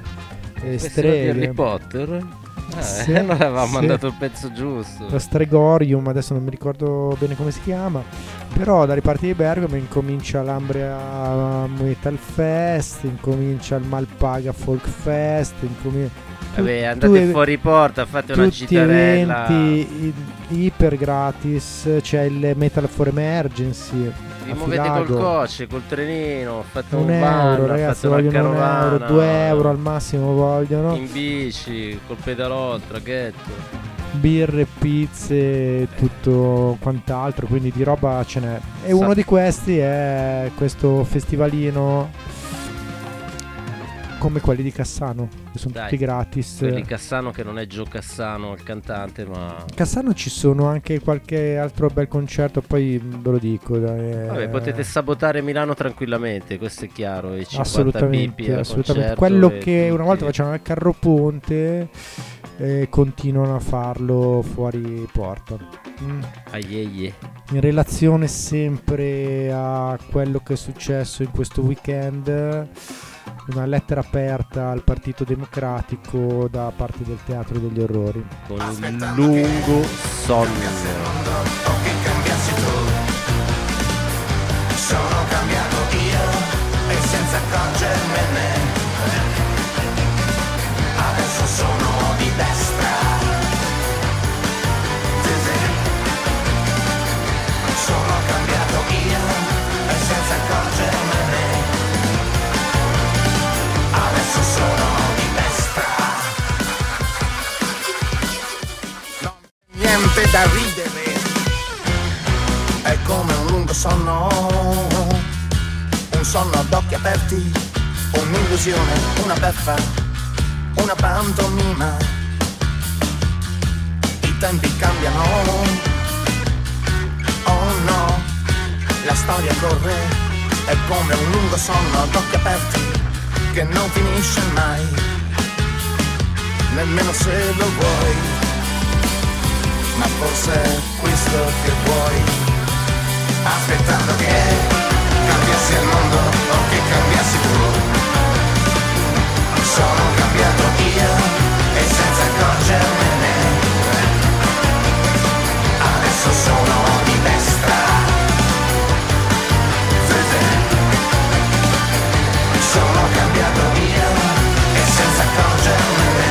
eh, Festival di Harry streghe. Potter? Eh, Sì, allora avevamo sì. mandato il pezzo giusto. Lo Stregorium, adesso non mi ricordo bene come si chiama, però dalle parti di Bergamo incomincia l'Ambria Metal Fest, incomincia il Malpaga Folk Fest, incomincia... Vabbè, andate fuori porta, fate una tutti citarella. eventi i- iper gratis, c'è il Metal for Emergency Vi a muovete Filago. col coche, col trenino, fate un, un van, euro ragazzi, fate una vogliono un carovana, euro, due euro al massimo vogliono, in bici, col pedalotto, traghetto. birre, pizze, tutto quant'altro, quindi di roba ce n'è. E Sa- uno di questi è questo festivalino come quelli di Cassano, che sono Dai, tutti gratis. Quelli di Cassano, che non è Gio Cassano il cantante, ma Cassano ci sono anche qualche altro bel concerto, poi ve lo dico. Dai, vabbè, eh, potete sabotare Milano tranquillamente, questo è chiaro. I cinquanta assolutamente, bippi al assolutamente. concerto Quello e che una tutti- volta facevano al Carro Ponte eh, continuano a farlo fuori porta. Mm. Ai, ai, ai. In relazione sempre a quello che è successo in questo weekend, una lettera aperta al Partito Democratico da parte del Teatro degli Orrori. Con il lungo sonno. Sono cambiato io e senza accorgermene. Adesso sono di destra. Sì, sì. Sono cambiato io e senza accorgermene. Adesso sono di destra. Non c'è niente da ridere. È come un lungo sonno, un sonno ad occhi aperti, un'illusione, una beffa, una pantomima. I tempi cambiano, oh no, la storia corre, è come un lungo sonno ad occhi aperti che non finisce mai, nemmeno se lo vuoi, ma forse è questo che vuoi. Aspettando che cambiassi il mondo o che cambiassi tu. Sono cambiato io e senza accorgermene. Adesso sono di destra. Sì, sì. Sono cambiato io e senza accorgermene.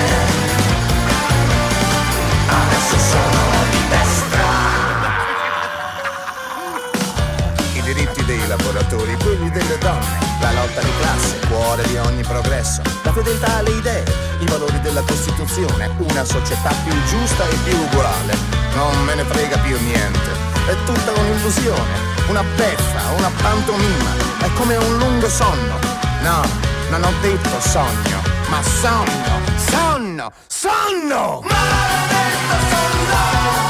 Adesso sono di destra. I diritti dei lavoratori, quelli delle donne, la lotta di classe, cuore di ogni progresso, la fedeltà alle idee, i valori della Costituzione, una società più giusta e più uguale. Non me ne frega più niente, è tutta un'illusione, una beffa, una pantomima, è come un lungo sonno. No, non ho detto sogno, ma sonno, sonno, sonno! Maledetto sonno!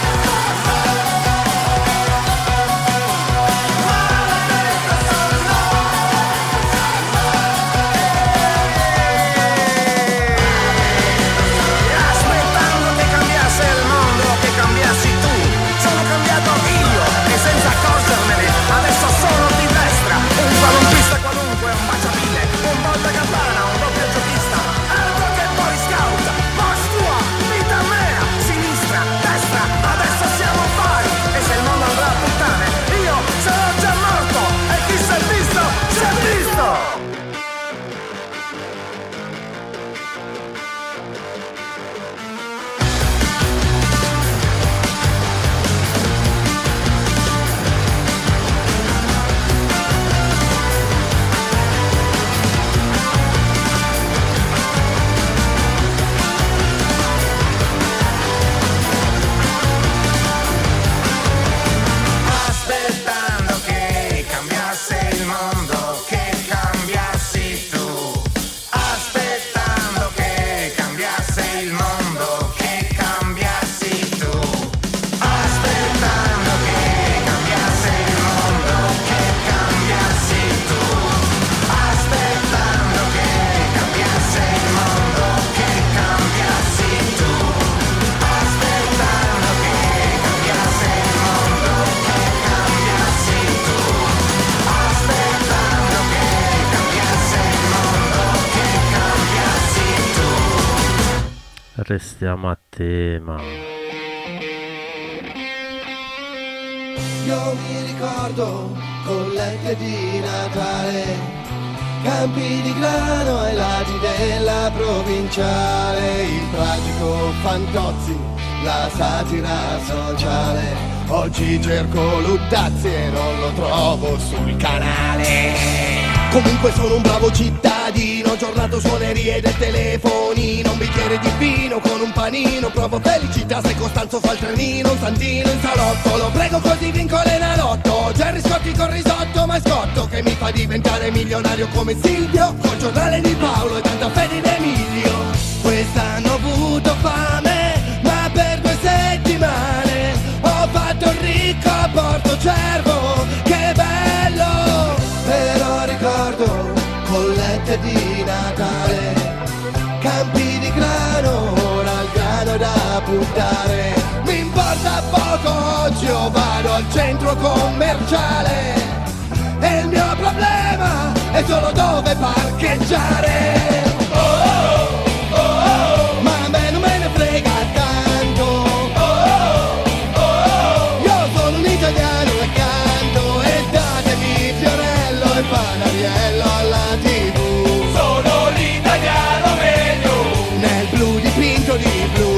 Adesso sono di destra, un qualumpista qualunque, un baciapile, un voltagabbana, un doppio giochista, altro che boy scout, boss tua, vita mea, sinistra, destra, adesso siamo pari, e se il mondo andrà a puttane, io sarò già morto, e chi si è visto, si è visto! Restiamo a tema. Io mi ricordo collette di Natale, campi di grano ai lati della provinciale, il tragico Fantozzi, la satira sociale. Oggi cerco Luttazzi e non lo trovo sul canale. Comunque sono un bravo cittadino, giornato suonerie del telefonino, un bicchiere di vino con un panino, provo felicità se Costanzo fa il trenino, un santino in salotto, lo prego così vinco l'Enalotto, Gerry Scotti con risotto, ma è Scotto che mi fa diventare milionario come Silvio, col giornale di Paolo e tanta fede in Emilio. Quest'anno ho avuto fame, ma per due settimane ho fatto il ricco a Porto Cervo, che bello! Però ricordo collette di Natale, campi di grano, ora il grano da buttare. Mi importa poco, oggi io vado al centro commerciale e il mio problema è solo dove parcheggiare. Oh, oh, oh, oh, ma a me non me ne frega tanto. Oh, oh, oh, oh, io sono un italiano e canto e datemi Fiorello e Panariello alla tivù. Sono l'italiano meglio nel blu dipinto di blu.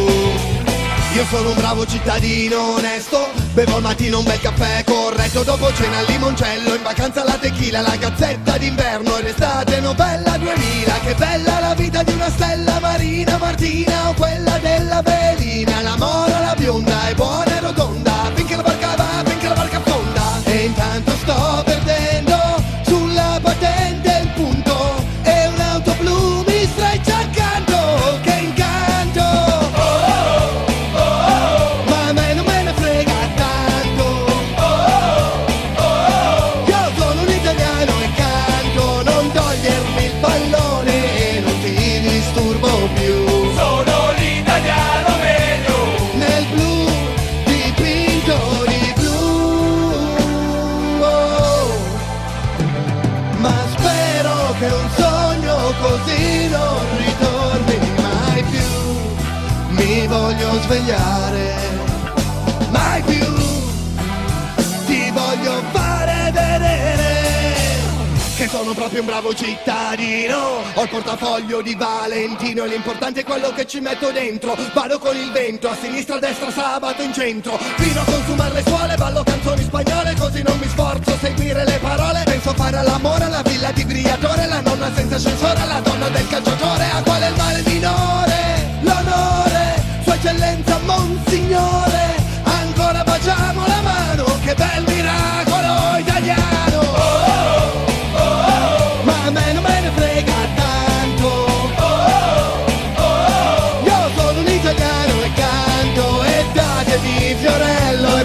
Io sono un bravo cittadino onesto, bevo al mattino un bel caffè corretto, dopo cena al limoncello, in vacanza alla tequila, la gazzetta d'inverno ed estate novella duemila. Che bella la vita di una stella marina, Martina o quella della velina, la mora, la bionda è buona e rotonda, finché la barca va, finché la barca affonda. E intanto sto perdendo sulla patente il punto e un'auto blu mi streccia accanto, che incanto. Oh, oh, oh, oh, ma a me non me ne frega tanto. Oh, oh, oh, io sono un italiano e canto, non togliermi il pallone e non ti disturbo più. Sono l'italiano meglio nel blu dipinto di blu. Oh, ma spero che un sogno così non ritorni mai più. Mi voglio svegliare, mai più. Ti voglio fare vedere che sono proprio un bravo cittadino. Ho il portafoglio di Valentino e l'importante è quello che ci metto dentro. Vado con il vento, a sinistra, a destra, sabato in centro, fino a consumare le suole, ballo canzoni spagnole, così non mi sforzo a seguire le parole. Penso fare all'amore alla villa di Briatore, la nonna senza ascensore, la donna del calciatore. A qual è il male minore? L'onore, sua eccellenza Monsignore. Ancora baciamo la mano, che bel miracolo.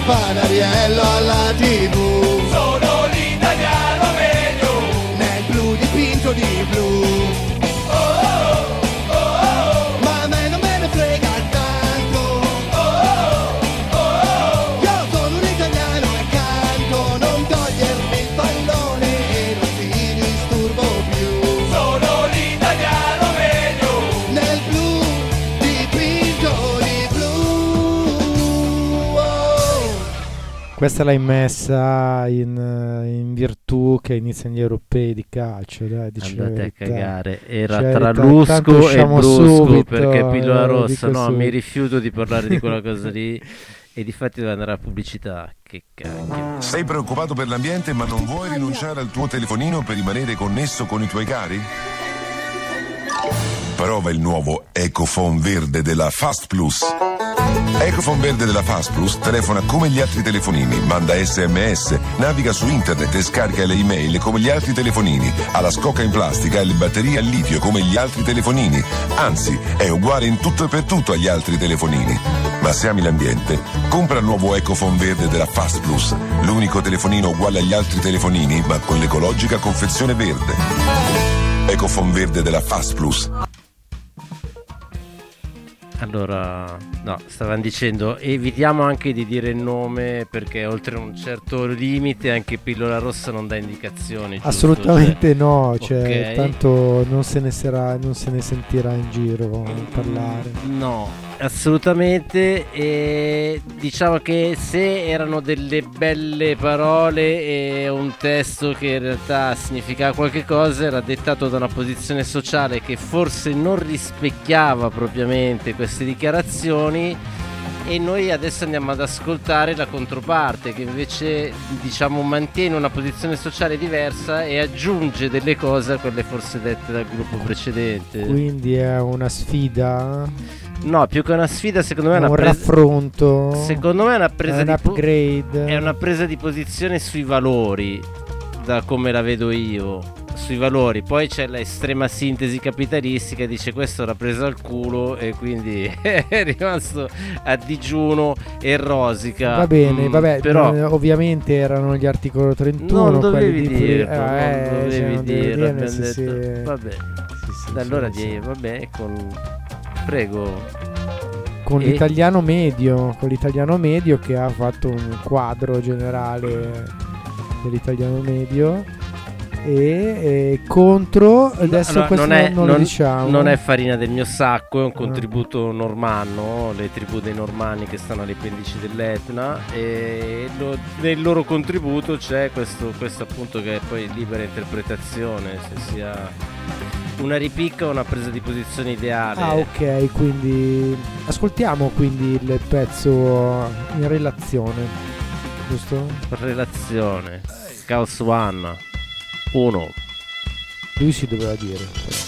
Panariello alla tivù. Sono l'italiano meglio, Nel blu dipinto di blu. oh oh oh oh, Ma a me non me ne frega tanto. oh oh oh oh, Io sono un italiano e canto. Non togliermi il pallone e non ti disturbo più. sono l'italiano meglio, Nel blu dipinto di blu. Oh. Questa l'hai messa in, in virtù che iniziano gli europei di calcio, dai, dici la Andate a verità. cagare, era Cioè, tra tanto Lusco e usciamo Brusco subito, perché Pillola eh, Rossa, dico no, subito. mi rifiuto di parlare di quella cosa lì e difatti deve andare a pubblicità, che cacchio. Sei preoccupato per l'ambiente ma non vuoi rinunciare al tuo telefonino per rimanere connesso con i tuoi cari? Prova il nuovo Ecophone verde della Fast Plus. Ecophone verde della Fast Plus telefona come gli altri telefonini, manda sms, naviga su internet e scarica le email come gli altri telefonini, ha la scocca in plastica e le batterie al litio come gli altri telefonini, anzi è uguale in tutto e per tutto agli altri telefonini. Ma se ami l'ambiente, compra il nuovo Ecophone verde della Fast Plus, l'unico telefonino uguale agli altri telefonini ma con l'ecologica confezione verde. Ecophone verde della Fast Plus. Allora, no, stavano dicendo, evitiamo anche di dire il nome perché oltre un certo limite anche Pillola Rossa non dà indicazioni. Giusto? Assolutamente Cioè, no, cioè, ok. tanto non se ne sarà, non se ne sentirà in giro parlare. No, assolutamente. E diciamo che se erano delle belle parole e un testo che in realtà significava qualche cosa, era dettato da una posizione sociale che forse non rispecchiava propriamente queste dichiarazioni, e noi adesso andiamo ad ascoltare la controparte che invece, diciamo, mantiene una posizione sociale diversa e aggiunge delle cose a quelle forse dette dal gruppo precedente. Quindi è una sfida, No, più che una sfida, secondo me è un una presa. raffronto, Secondo me è una presa è un di po- upgrade. è una presa di posizione sui valori, da come la vedo io. Sui valori, poi c'è l'estrema sintesi capitalistica, dice questo l'ha preso al culo e quindi è rimasto a digiuno e rosica. Va bene, Mm, vabbè, però eh, ovviamente erano gli articolo trentuno, non quelli dovevi di dirlo, eh, non eh, dovevi cioè, non devi dirlo, dirne, abbiamo sì, sì. detto. Vabbè, sì, allora sì, di, vabbè, con prego. Con E- l'italiano medio, con l'italiano medio che ha fatto un quadro generale dell'italiano medio e, e contro adesso Allora, questo non, è, non lo non- diciamo. non è farina del mio sacco, è un Ah. contributo normanno, le tribù dei normanni che stanno alle pendici dell'Etna, e lo- nel loro contributo c'è questo, questo appunto che è poi libera interpretazione, se sia una ripicca o una presa di posizione ideale. Ah, ok, quindi ascoltiamo quindi il pezzo in relazione, giusto? Relazione Chaos One uno. Lui si doveva dire.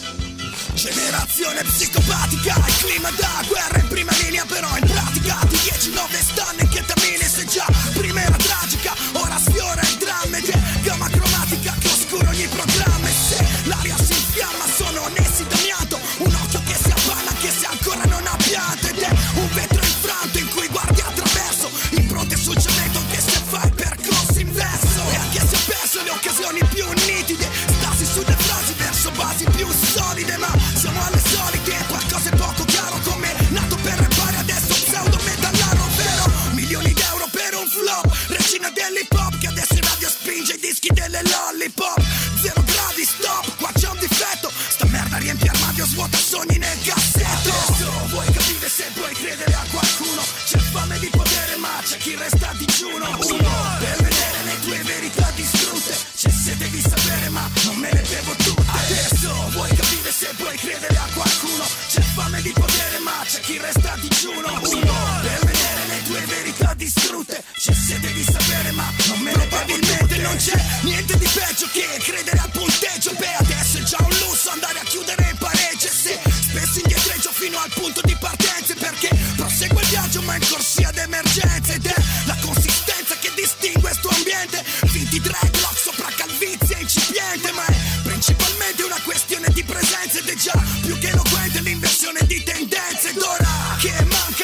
Generazione psicopatica, il clima da guerra in prima linea, però in pratica di dieci nove stanno in chetamine, se già prima era tragica, ora sfiora il dramma ed è gamma cromatica che oscura ogni programma, e se l'aria si infiamma sono nessi d'amianto, un occhio che si appanna che se ancora non ha pianto, ed è un vetro infranto in cui guardi attraverso impronte sul cemento che se fa il percorso inverso, e anche se ha perso le occasioni più nitide, stasi sulle frasi verso basi più solide, ma siamo alle solite, qualcosa è poco chiaro, come nato per rappare adesso pseudo metallaro vero, milioni d'euro per un flop, regina dell'hip hop che adesso in radio spinge i dischi delle lollipop, zero gradi stop, qua c'è un difetto, sta merda riempie armadio, svuota sogni nel cassetto, adesso vuoi capire se puoi credere a qualcuno, c'è fame di potere ma c'è chi resta a digiuno, uno, per vedere le tue verità distrutte, c'è sete di sapere ma non me le bevo tutte, adesso vuoi capire se puoi credere a qualcuno, c'è fame di potere ma c'è chi resta a digiuno, uno, per vedere le tue verità distrutte, c'è sete di sapere ma non me le bevo tutte, non c'è niente di peggio che credere al punteggio, beh adesso è già un lusso andare a chiudere in pareggio, e se spesso indietreggio fino al punto di partenza, perché prosegue il viaggio ma in corsia d'emergenza, ed è la consistenza che distingue sto ambiente, finti dreadlock sopra calvizie incipiente, ma è principalmente una questione di presenza, ed è già più che eloquente l'inversione di tendenze, ed ora che manca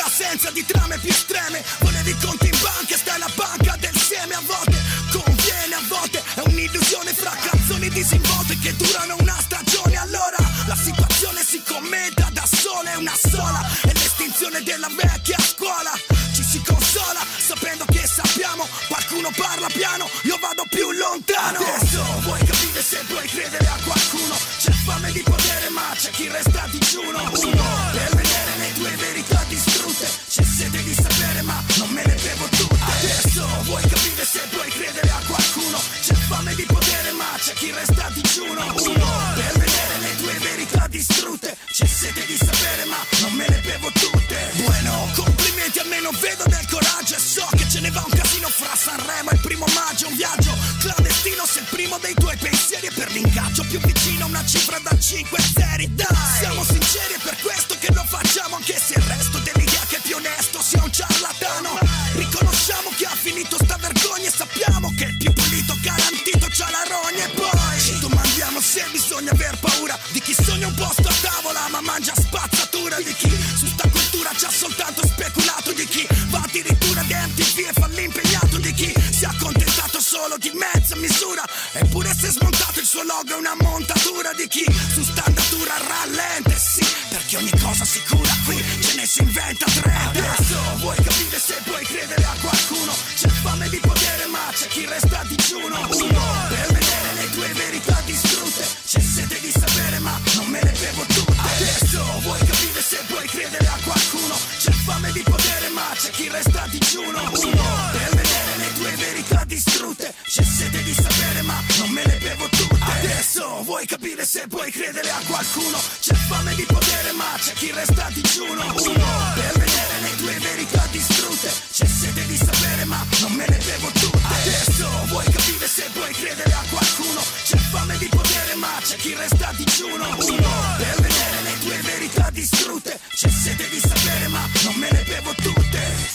l'assenza di trame più estreme. Volevi conti in banca e stai alla banca del seme. A volte conviene, a volte è un'illusione fra canzoni disinvolte che durano una stagione. Allora la situazione si commenta da sola, è una sola, è l'estinzione della vecchia scuola. Ci si consola sapendo che sappiamo, qualcuno parla piano, io vado più lontano. Adesso vuoi capire se puoi credere a qualcuno. C'è fame di potere ma c'è chi resta a digiuno. Uno, per vedere le tue verità distrutte. C'è sete di sapere ma non me le bevo tutte. Adesso vuoi capire se puoi credere a qualcuno. C'è fame di potere ma c'è chi resta a digiuno. Uno, per vedere le tue verità distrutte. C'è sete di sapere ma non me le bevo tutte. Bueno, complimenti, almeno vedo del coraggio. E so che ce ne va un casino fra Sanremo e il primo maggio. Un viaggio clandestino se il primo dei tuoi pensieri è per l'ingaggio più vicino a una cifra da cinque zeri. Dai, siamo sinceri, è per questo che lo facciamo, anche se il resto dell'idea che è più onesto sia un ciarlatano. Riconosciamo che ha finito sta vergogna e sappiamo che il più pulito garantito c'ha la rogna. E poi ci domandiamo se bisogna aver paura di chi sogna un posto a tavola ma mangia spazzatura, di chi su sta cultura ci ha soltanto speculato, di chi va addirittura da M T V e fa l'impegnato, di chi si è accontentato solo di mezza misura eppure si è smontato il suo logo è una montatura, di chi su sta andatura rallente, sì, perché ogni cosa sicura qui ce ne si inventa tre. Adesso vuoi capire se puoi credere a qualcuno. C'è fame di potere ma c'è chi resta a digiuno. Uno, per vedere le tue verità distrutte. C'è sete di sapere ma non me le bevo tutte. Adesso vuoi capire se puoi credere a qualcuno. C'è fame di potere ma c'è chi resta a digiuno. Uno, per vedere le tue verità distrutte. C'è sete di sapere ma non me le bevo tutte. Adesso vuoi capire se puoi credere a qualcuno. C'è fame di potere ma c'è chi resta a digiuno. Uno, per vedere le tue verità distrutte. C'è sete di sapere ma non me le bevo tutte. Adesso vuoi capire se puoi credere a qualcuno. C'è fame di potere ma c'è chi resta a digiuno. Uno, per vedere le tue verità distrutte. C'è sete di sapere ma non me le bevo tutte.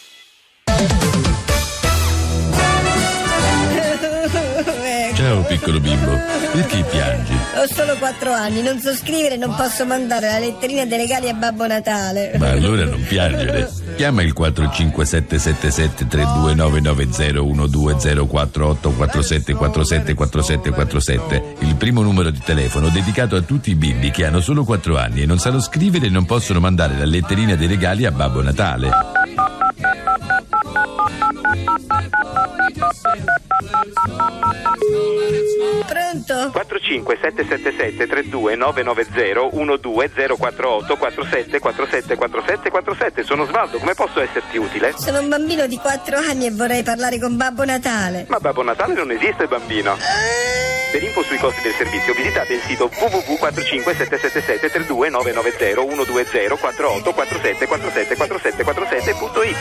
Ciao piccolo bimbo, perché piangi? Ho solo quattro anni, non so scrivere, non posso mandare la letterina dei regali a Babbo Natale. Ma allora non piangere. Chiama il quattro cinque sette sette sette tre due nove nove zero uno due zero quattro otto quattro sette quattro sette quattro sette quattro sette, il primo numero di telefono dedicato a tutti i bimbi che hanno solo quattro anni e non sanno scrivere e non possono mandare la letterina dei regali a Babbo Natale. Pronto? quattro cinque sette sette sette tre due nove nove zero uno due zero quattro otto quattro sette quattro sette quattro sette quattro sette. Sono Osvaldo, come posso esserti utile? Sono un bambino di quattro anni e vorrei parlare con Babbo Natale. Ma Babbo Natale non esiste, bambino. Per info sui costi del servizio visitate il sito w w w punto quattro cinque sette sette sette tre due nove nove zero uno due zero quattro otto quattro sette quattro sette quattro sette quattro sette punto it.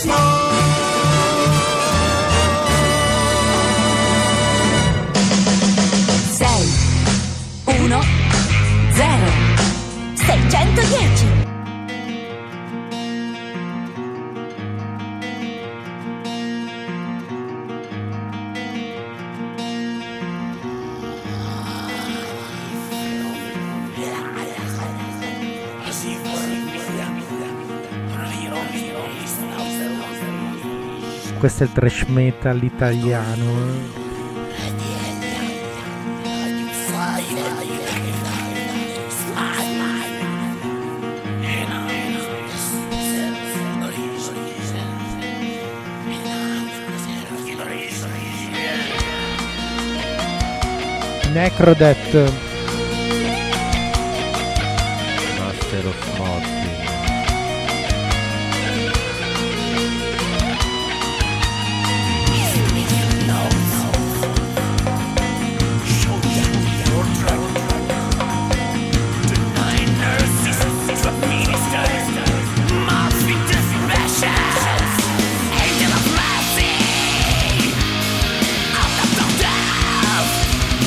sei uno zero seicentodieci. Questo è il thrash metal italiano. Necrodeath. Master of Morty.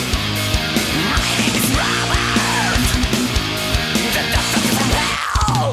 Oh!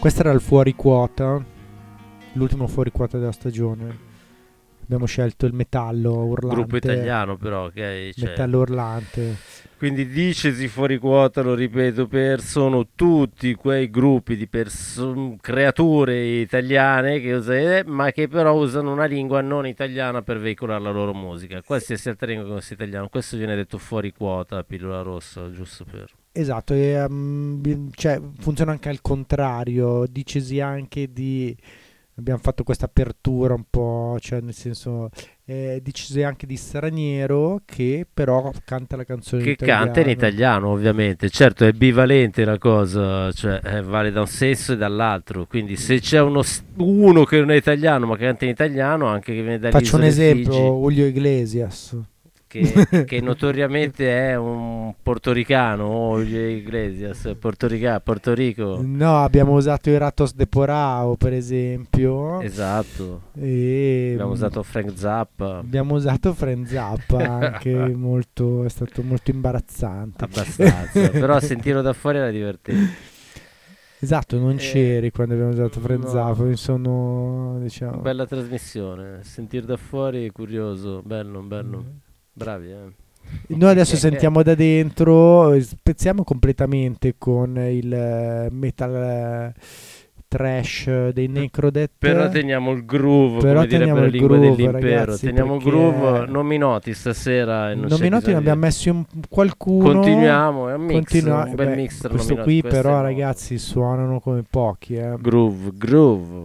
Questo era il fuori quota, l'ultimo fuori quota della stagione. Abbiamo scelto il metallo urlante. Gruppo italiano però, ok? Cioè, metallo urlante. Quindi dicesi fuori quota, lo ripeto, per sono tutti quei gruppi di perso- creature italiane che usano, ma che però usano una lingua non italiana per veicolare la loro musica. Qualsiasi altra lingua che non sia italiano. Questo viene detto fuori quota, pillola rossa, giusto per... Esatto, e, um, cioè, funziona anche al contrario, dicesi anche di... Abbiamo fatto questa apertura un po', cioè nel senso, eh, dicesi anche di straniero che però canta la canzone che in italiano. canta in italiano, ovviamente. Certo, è bivalente la cosa, cioè eh, vale da un senso e dall'altro. Quindi se c'è uno, uno che non è italiano ma che canta in italiano, anche che viene dall'isola Faccio un esempio, Figi, Julio Iglesias. Che, che notoriamente è un portoricano, Julio Iglesias, Portorica, Porto Rico. No, abbiamo usato i Ratos de Porao, per esempio. Esatto. E abbiamo usato Frank Zappa. Abbiamo usato Frank Zappa, anche molto, è stato molto imbarazzante. Abbastanza, però a sentirlo da fuori era divertente. Esatto, non c'eri eh, quando abbiamo usato Frank no. Zappa, mi sono, diciamo... Bella trasmissione, sentire da fuori è curioso, bello, bello. Mm. Bravi, eh. Noi adesso sentiamo da dentro, spezziamo completamente con il metal trash dei Necrodet. Però teniamo il groove, Però come direbbe la lingua groove, dell'impero. Ragazzi, teniamo il groove, non mi noti stasera. E non, non mi noti, ne abbiamo messi un, qualcuno. Continuiamo, è un mix, Continua- un bel beh, mix. Questo qui però ragazzi suonano come pochi. Eh. Groove, groove.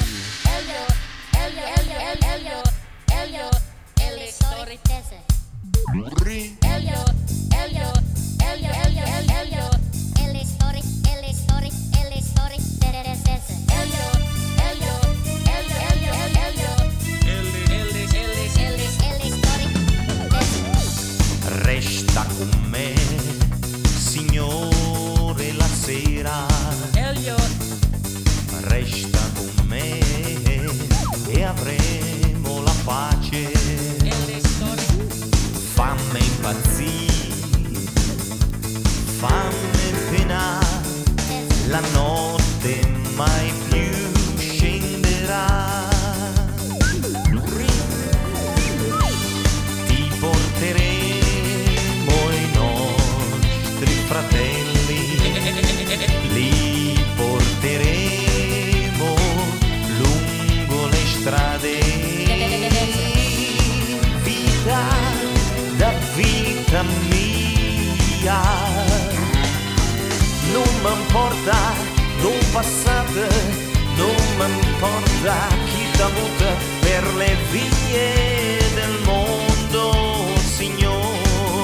Resta con me, signore, la sera. Resta con me e avremo la pace. Fammi impazzire, fammi penare, la notte mai più scenderà. Ti porteremo i nostri fratelli, li porteremo lungo le strade. Vita da vita mia, non m'importa non passato, non m'importa chi t'ha avuto per le vie del mondo, signor.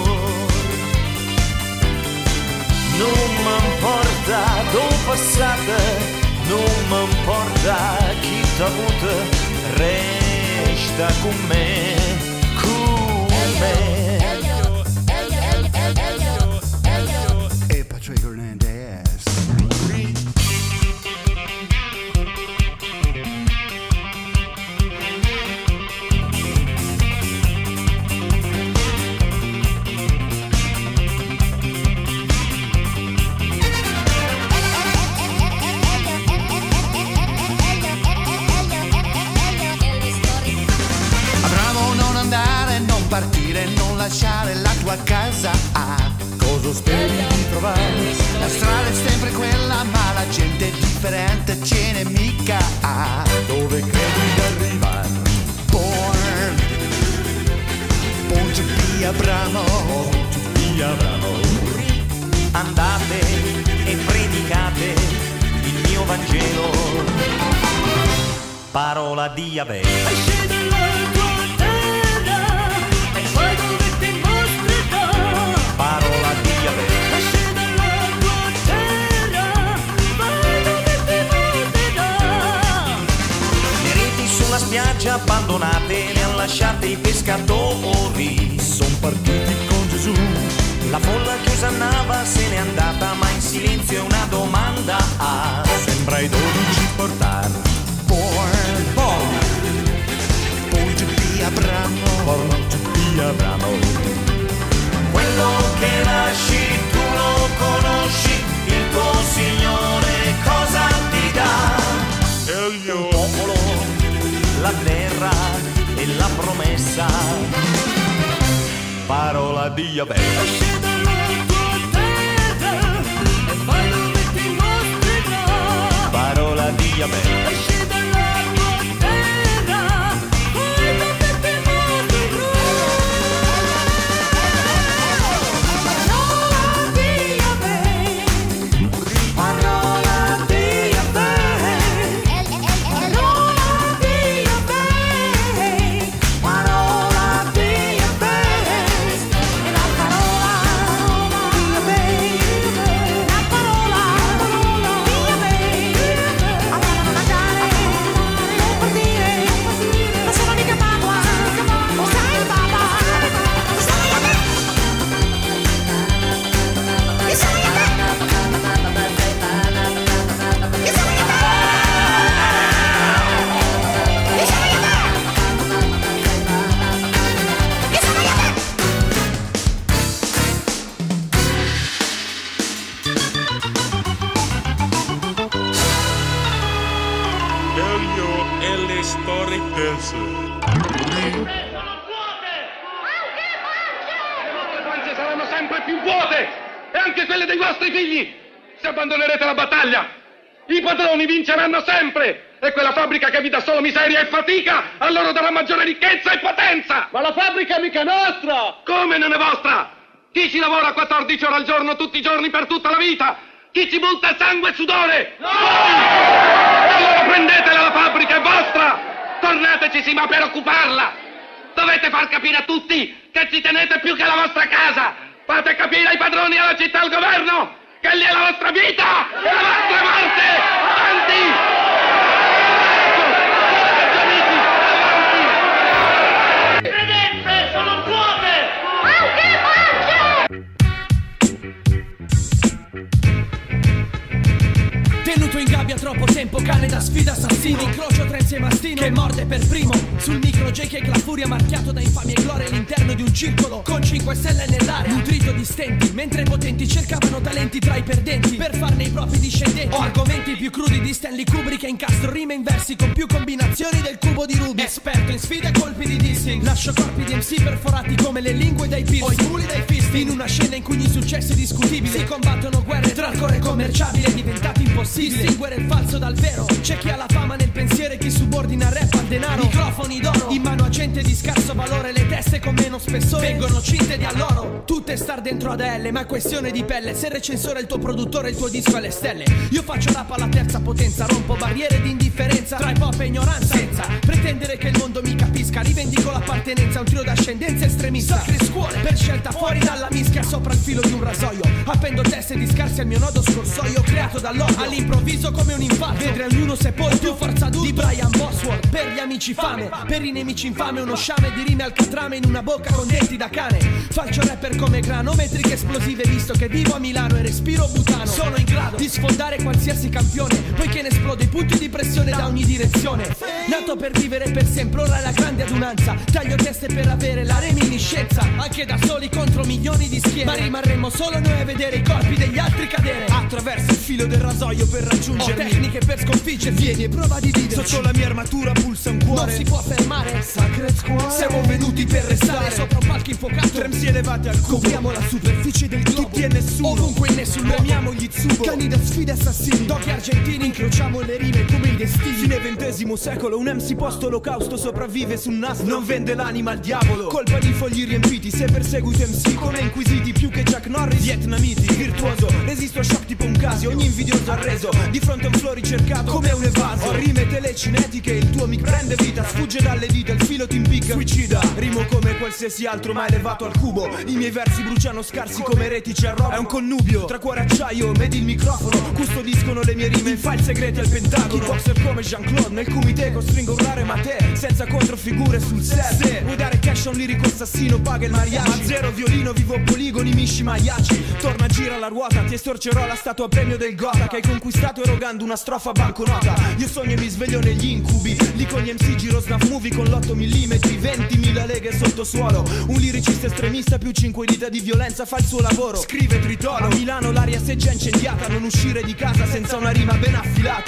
Non m'importa do passato, non m'importa chi t'ha avuto, resta con me, con me. E Patrick Hernandez. Bravo non andare, non partire, non lasciare la tua casa. Ah, cosa speri di trovare? La strada è sempre quella, ma la gente è differente, ce n'è mica. Ah, dove credi di arrivare? Born, Ponte di Abramo, Ponte di Abramo. Andate e predicate il mio Vangelo, parola di Abele. Parola di Abele. Le reti sulla spiaggia abbandonate le han lasciate i pescatori. Son partiti con Gesù. La folla che osannava se n'è andata, ma in silenzio è una domanda. Ah, sembra i dodici portare. Born, born, parola diabete. Esci dalla tua terra e vai dove ti mostrerà. Parola diabete. Esci dalla tua terra, vai dove ti mostrerà. Parola diabete, parola diabete, parola diabete, parola diabete, la parola diabete, la parola diabete, amare non mangiare, non partire, non sono mica Papua, o sai il Papa, o sai a me, e sai a me, e sai a me, e sai a me, e sai a me. Elio e le storytellers. Le vostre panze saranno sempre più vuote, e anche quelle dei vostri figli, se abbandonerete la battaglia. I padroni vinceranno sempre, e quella fabbrica che vi dà solo miseria e fatica, a loro darà maggiore ricchezza e potenza. Ma la fabbrica mica nostra! Come non è vostra? Chi ci lavora quattordici ore al giorno, tutti i giorni, per tutta la vita? Chi ci butta sangue e sudore? Noi! Allora prendetela, la fabbrica è vostra! Tornateci sì, ma per occuparla! Dovete far capire a tutti che ci tenete più che la vostra casa! Fate capire ai padroni, alla città, al governo, che lì è la vostra vita e la vostra morte! Avanti! Credenze sono vuote! Anche Tenuto in gabbia troppo tempo, cane da sfida assassino, incrocio Trenzi e Mastino che morde per primo. Sul micro J K la furia marchiato da infamia e gloria all'interno di un circolo con cinque stelle nell'area, nutrito di stenti, mentre i potenti cercavano talenti tra i perdenti per farne i propri discendenti. Ho argomenti più crudi di Stanley Kubrick e incastro rime in versi con più combinazioni del cubo di Rubik. Esperto in sfide e colpi di dissing, lascio corpi di M C perforati come le lingue dai piercing o i muli dai fisti, in una scena in cui gli successi discutibili si combattono guerre tra il core commerciabile è diventato impossibile distinguere il falso dal vero. C'è chi ha la fama nel pensiero e chi subordina rap al denaro. Microfoni d'oro in mano a gente di scarso valore, le teste con meno spessore vengono cinte di alloro. Tutte star dentro ad L, ma è questione di pelle. Se il recensore è il tuo produttore, il tuo disco è le stelle. Io faccio rap alla terza potenza, rompo barriere di indifferenza tra hip hop e ignoranza, senza pretendere che il mondo mi capisca. Rivendico l'appartenenza a un trio d'ascendenza estremista. Sacre scuole per scelta fuori dalla mischia, sopra il filo di un rasoio. Appendo teste di scarsi al mio nodo scorsoio, creato dall'odio all'improvviso come un infarto. Vedere ognuno sepolto, più forza adulto di Brian Bosworth. Per gli amici fame, per i nemici infame, uno sciame di rime al catrame in una bocca con denti da cane. Faccio rapper come grano, metriche esplosive visto che vivo a Milano e respiro butano. Sono in grado di sfondare qualsiasi campione, poiché ne esplodo i punti di pressione da ogni direzione. Nato per vivere per sempre, ora è la grande adunanza. Taglio teste per avere la reminiscenza, anche da soli contro milioni di schiere. Ma rimarremo solo noi a vedere i corpi degli altri cadere. Attraverso il filo del rasoio per raggiungermi, ho tecniche per sconfiggere. Vieni e prova di dividerci. Sotto la mia armatura pulsa un cuore, non si può fermare. Sacred Squad, siamo venuti per restare sopra un palco infuocato, tremsi elevati al cubo. Copriamo la superficie del globo, tutti e nessuno, ovunque in nessun luogo. Premiamo gli Tsubo, cani da sfide assassini, doghi argentini, incrociamo le rime come i destini. Fine ventesimo secolo, un M C post olocausto sopravvive sul nastro, non vende l'anima al diavolo. Colpa di fogli riempiti, se perseguito M C come inquisiti, più che Chuck Norris, vietnamiti. Virtuoso, resisto a shock tipo un Casio, ogni invidioso arreso di fronte a un flow ricercato come un evaso. Ho rime telecinetiche, il tuo mic prende vita, sfugge dalle dita, il filo ti impicca, suicida. Rimo come qualsiasi altro ma elevato al cubo, i miei versi bruciano scarsi come retici a roba. È un connubio tra cuore acciaio, vedi il microfono, custodiscono le mie rime in file segreti al pentagono. Kickboxer come Jean-Claude, nel kumite costringo a urlare ma te, senza controfigure sul set. Se vuoi dare cash a un lirico assassino paga il mariachi, ma zero violino, vivo poligoni, misci maiaci. Torna, gira la ruota, ti estorcerò la statua premio del Gotha che hai conquistato erogando una strofa banconota. Io sogno e mi sveglio negli incubi, lì con gli M C giro snuff movie con l'otto millimetri, ventimila leghe sottosuolo. Un liricista estremista più cinque dita di violenza fa il suo lavoro, scrive tritolo. A Milano l'aria seggia incendiata, non uscire di casa senza una rima ben affilata.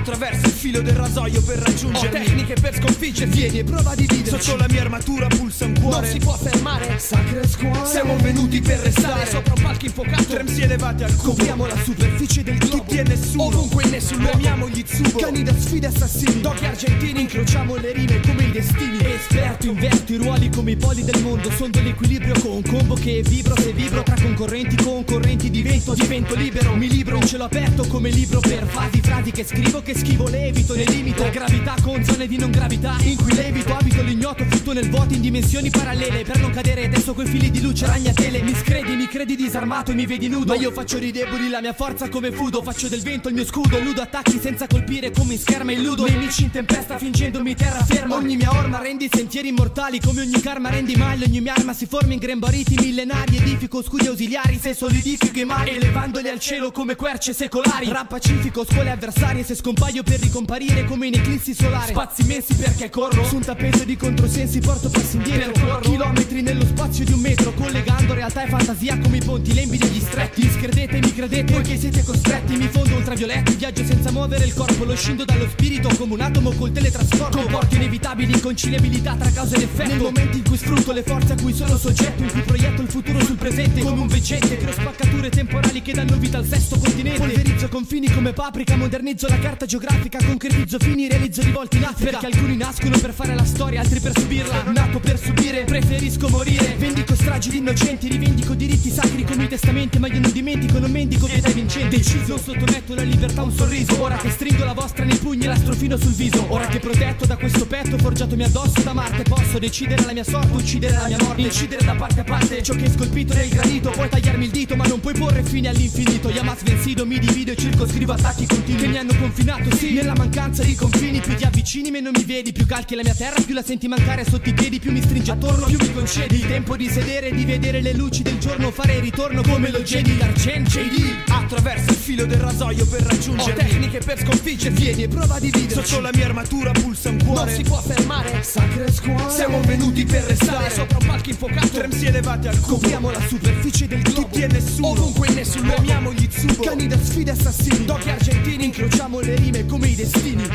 attraverso il filo del rasoio per raggiungermi. Ho tecniche per sconfiggerti, vieni e prova a dividerci. Sotto la mia armatura pulsa un cuore, non si può fermare. Sacre scuole, siamo venuti per restare. Sopra un palco infuocato, tremsi elevati al cubo. Copriamo la superficie del globo, tutti e nessuno, ovunque in nessun luogo. Premiamo gli Tsubo, cani da sfide assassini. Doghi argentini, incrociamo le rime come i destini. Esperto, inverto i ruoli come i poli del mondo. Sondo l'equilibrio con un combo che vibro. Se vibro tra concorrenti, concorrenti divento. Divento libero, mi libro in cielo aperto come libro per fasi. Frasi che scrivo, che schivo, le evito, le limito. La gravità con zone di non gravità in cui levito. Abito l'ignoto, flutto nel vuoto in dimensioni parallele. Per non cadere adesso coi fili di luce ragnatele. Mi scredi, mi credi disarmato e mi vedi nudo. Ma io faccio dei deboli la mia forza come fudo. Faccio del vento il mio scudo. Ludo attacchi senza colpire come in scherma e illudo. Nemici in tempesta fingendomi terraferma. Ogni mia orma rendi sentieri immortali. Come ogni karma rendi maglia. Ogni mia arma si forma in grembariti millenari. Edifico scudi ausiliari se solidifico i mari. Elevandoli al cielo come querce secolari. Rap pacifico, scuole avversarie. Se scompaio per ricomparire come in eclissi solari. Spazi immensi perché corro su un tappeto di controsensi. Porto passi indietro, percorro chilometri nello spazio di un metro. Collegando realtà e fantasia come i ponti lembi degli stretti. Scredete, mi credete, poiché siete costretti. Mi fondo ultravioletti, viaggio senza muovere il corpo. Lo scindo dallo spirito come un atomo col teletrasporto. Comporti inevitabili, inconciliabilità tra causa ed effetto. Nel momento in cui sfrutto le forze a cui sono soggetto. In cui proietto il futuro sul presente come un veggente. Creo spaccature temporali che danno vita al sesto continente. Polverizzo confini come paprika. Modernizzo la carta geografica. Concretizzo fini, realizzo rivolti in Africa. Perché alcuni nascono per fare la storia, altri per subirla. Nato per subire, preferisco morire. Vendico stragi di innocenti, rivendico diritti sacri come i testamenti. Ma io non dimentico, non mendico pietà vincente. Deciso, sottometto la libertà a un sorriso. Ora che stringo la vostra nei pugni e la strofino sul viso. Ora che protetto da questo petto forgiatomi addosso da Marte. Posso decidere la mia sorte, uccidere la mia morte. Incidere da parte a parte ciò che è scolpito nel granito. Puoi tagliarmi il dito ma non puoi porre fine all'infinito. Yamas vencido, mi divido e circoscrivo attacchi continui che mi hanno confinato, sì, nella mancanza di confini. Più ti avvicini meno mi vedi. Più calchi la mia terra, più la senti mancare sotto i piedi. Più mi stringi attorno, più mi concedi il tempo di sedere, di vedere le luci del giorno. Fare ritorno come lo Jedi d'Argent J D. Attraverso il filo del rasoio per raggiungermi. Ho tecniche per sconfiggerti, vieni e prova a dividerci. Sotto la mia armatura pulsa un cuore, non si può fermare. Sacre scuole, siamo venuti per restare. Sopra un palco infuocato, tremsi elevati al cubo. Copriamo la superficie del globo, tutti e nessuno, ovunque in nessun luogo. Premiamo gli Tsubo, cani da sfide assassini. Doghi argentini, incrociamo le rime come i destini.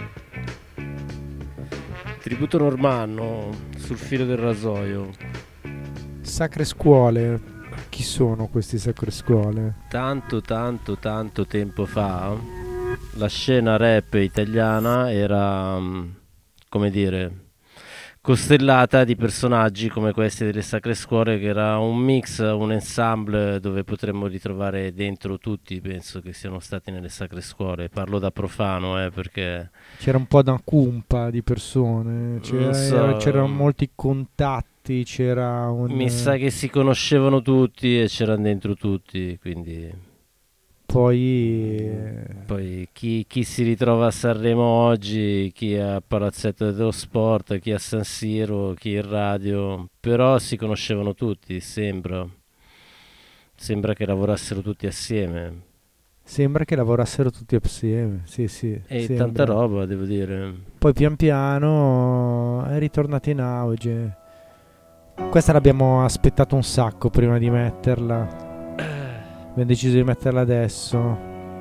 Tributo normanno sul filo del rasoio. Sacre scuole. Chi sono questi sacre scuole? Tanto tanto tanto tempo fa la scena rap italiana era, come dire, costellata di personaggi come questi delle sacre scuole, che era un mix, un ensemble dove potremmo ritrovare dentro tutti. Penso che siano stati nelle sacre scuole. Parlo da profano, eh, perché c'era un po' una cumpa di persone, c'era, so, c'erano molti contatti, c'era un... mi sa che si conoscevano tutti e c'erano dentro tutti, quindi poi poi chi, chi si ritrova a Sanremo oggi, chi è a Palazzetto dello Sport, chi a San Siro, chi in radio, però si conoscevano tutti. Sembra sembra che lavorassero tutti assieme. Sembra che lavorassero tutti assieme, sì sì. E sembra. Tanta roba, devo dire. Poi pian piano è ritornata in auge. Questa l'abbiamo aspettato un sacco prima di metterla. Abbiamo deciso di metterla adesso.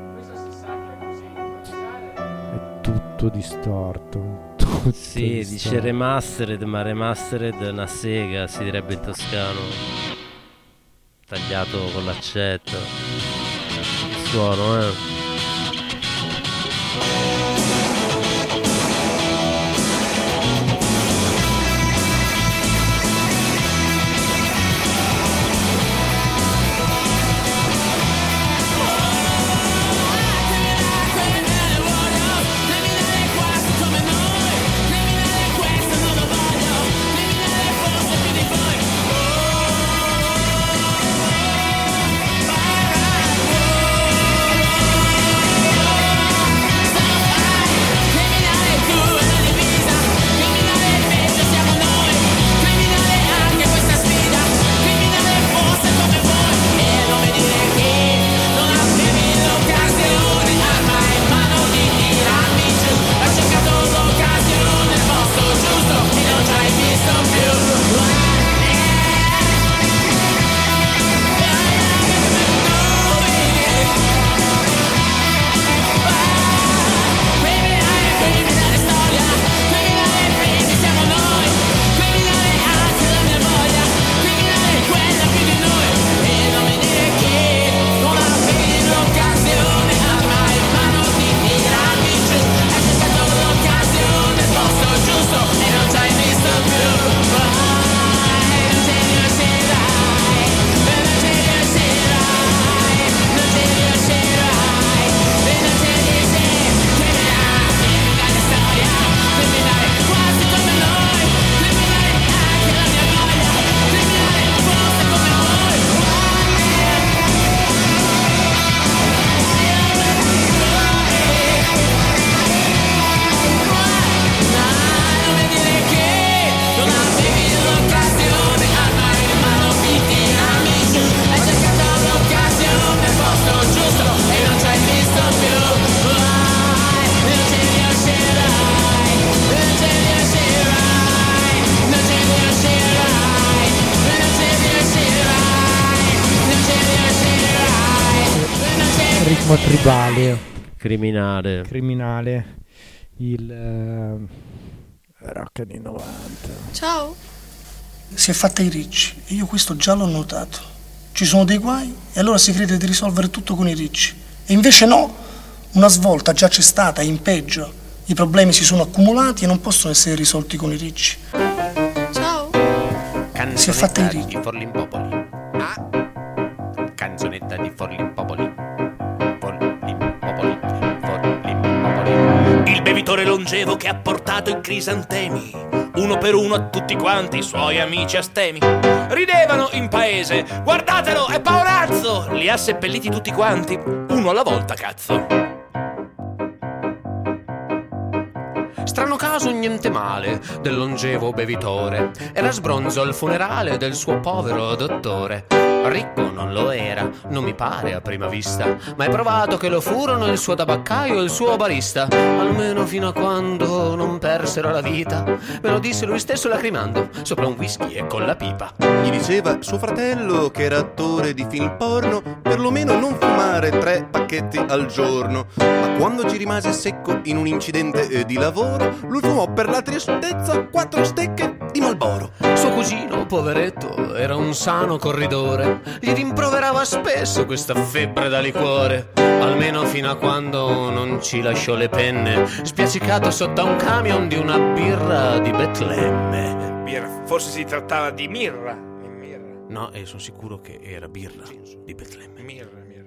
È tutto distorto. Tutto sì, distorto. Dice remastered, ma remastered è una sega, si direbbe in toscano. Tagliato con l'accetto. Il suono, eh. Oh, ritmo tribale, criminale, criminale, il uh, rock anni novanta. Ciao. Si è fatta i ricci e io questo già l'ho notato. Ci sono dei guai e allora si crede di risolvere tutto con i ricci. E invece no, una svolta già c'è stata, è in peggio. I problemi si sono accumulati e non possono essere risolti con i ricci. Ciao. Si è fatta i ricci. Di Forlimpopoli. Ah. Canzonetta di Forlimpopoli. Forlimpopoli. Forlimpopoli. Il bevitore longevo che ha portato i crisantemi, uno per uno a tutti quanti i suoi amici astemi. Ridevano in paese, guardatelo, è Paorazzo! Li ha seppelliti tutti quanti, uno alla volta, cazzo. Strano caso, niente male, del longevo bevitore. Era sbronzo al funerale del suo povero dottore. Ricco non lo era, non mi pare a prima vista, ma è provato che lo furono il suo tabaccaio e il suo barista, almeno fino a quando non persero la vita. Me lo disse lui stesso lacrimando, sopra un whisky e con la pipa. Gli diceva suo fratello, che era attore di film porno, perlomeno non fumare tre pacchetti al giorno. Ma quando ci rimase secco in un incidente eh, di lavoro, lui fumò per la tristezza quattro stecche di Marlboro. Suo cugino, poveretto, era un sano corridore, gli rimproverava spesso questa febbre da liquore, almeno fino a quando non ci lasciò le penne, spiaccicato sotto a un camion di una birra di Betlemme. Birra, forse si trattava di mirra. mirra. No, e sono sicuro che era birra di Betlemme. Mirra, mirra.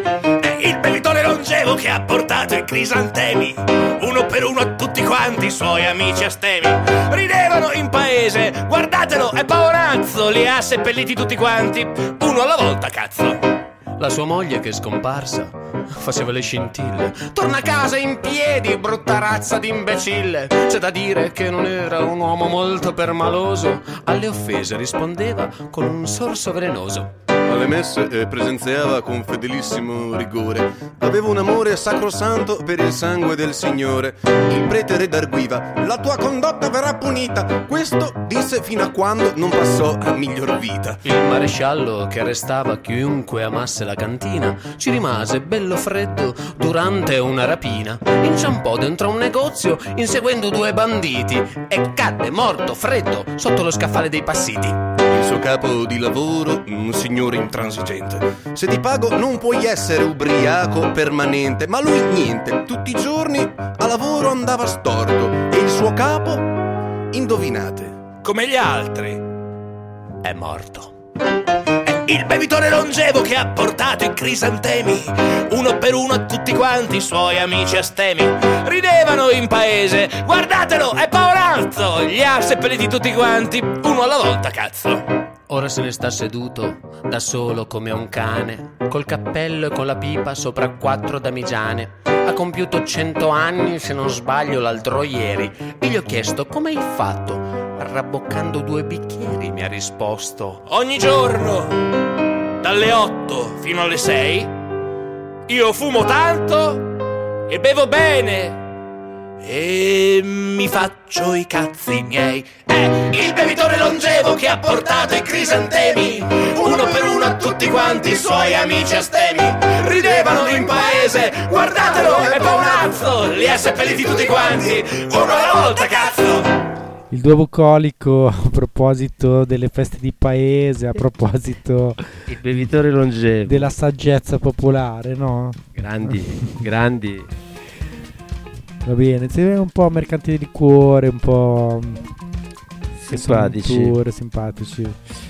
È il bevitore longevo che ha portato i crisantemi, uno per uno a tutti quanti i suoi amici astemi. Ridevano in paese, guardatelo, è Paorazzo! Li ha seppelliti tutti quanti, uno alla volta, cazzo. La sua moglie, che è scomparsa, faceva le scintille. Torna a casa in piedi, brutta razza d'imbecille. C'è da dire che non era un uomo molto permaloso, alle offese rispondeva con un sorso velenoso. Alle messe eh, presenziava con fedelissimo rigore, aveva un amore sacrosanto per il sangue del Signore. Il prete redarguiva: la tua condotta verrà punita. Questo disse fino a quando non passò a miglior vita. Il maresciallo, che arrestava chiunque amasse la cantina, ci rimase bello freddo durante una rapina. Inciampò dentro un negozio inseguendo due banditi e cadde morto freddo sotto lo scaffale dei passiti. Il suo capo di lavoro, un signore intransigente: se ti pago non puoi essere ubriaco permanente. Ma lui niente, tutti i giorni a lavoro andava storto. E il suo capo, indovinate, come gli altri, è morto. Il bevitore longevo che ha portato i crisantemi, uno per uno a tutti quanti i suoi amici astemi. Ridevano in paese, guardatelo, è Paorazzo! Li ha seppelliti tutti quanti, uno alla volta, cazzo. Ora se ne sta seduto, da solo come un cane, col cappello e con la pipa sopra quattro damigiane. Ha compiuto cento anni, se non sbaglio, l'altro ieri, e gli ho chiesto come hai fatto. Rabboccando due bicchieri mi ha risposto: ogni giorno, dalle otto fino alle sei, io fumo tanto e bevo bene e mi faccio i cazzi miei. È il bevitore longevo che ha portato i crisantemi, uno per uno a tutti quanti i suoi amici astemi. Ridevano in paese, guardatelo, è Paorazzo! Li ha seppelliti tutti quanti, uno alla volta, cazzo! Il duo bucolico, a proposito delle feste di paese, a proposito il bevitore longevo, della saggezza popolare, no? Grandi, grandi. Va bene, sei un po' mercanti di liquore, un po' simpatici, avventure, simpatici.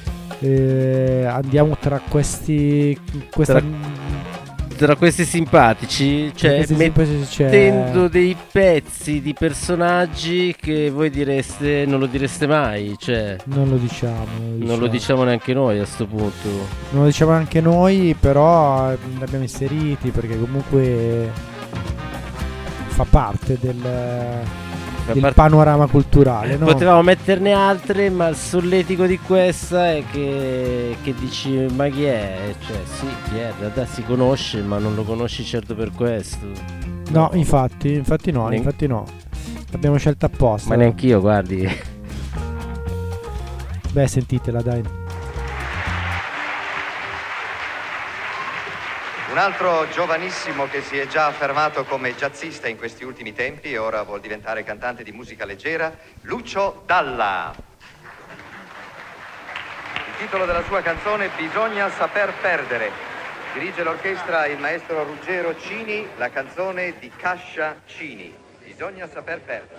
Eh, andiamo tra questi questa... tra... Tra questi simpatici, cioè questi simpatici mettendo c'è... dei pezzi di personaggi che voi direste, non lo direste mai, cioè non lo diciamo, non lo diciamo, non lo diciamo neanche noi a sto punto. Non lo diciamo anche noi, però li abbiamo inseriti perché comunque fa parte del, fa del parte... panorama culturale, no? Potevamo metterne altre, ma il solletico di questa è che, che dici ma chi è? Cioè sì, chi è? In realtà si conosce, ma non lo conosci certo per questo. No, no. infatti, infatti no, ne... infatti no. L'abbiamo scelta apposta. Ma neanch'io, guardi. Beh, sentitela, dai. Un altro giovanissimo che si è già affermato come jazzista in questi ultimi tempi e ora vuol diventare cantante di musica leggera, Lucio Dalla. Il titolo della sua canzone Bisogna saper perdere. Dirige l'orchestra il maestro Ruggero Cini, la canzone di Cascia Cini. Bisogna saper perdere.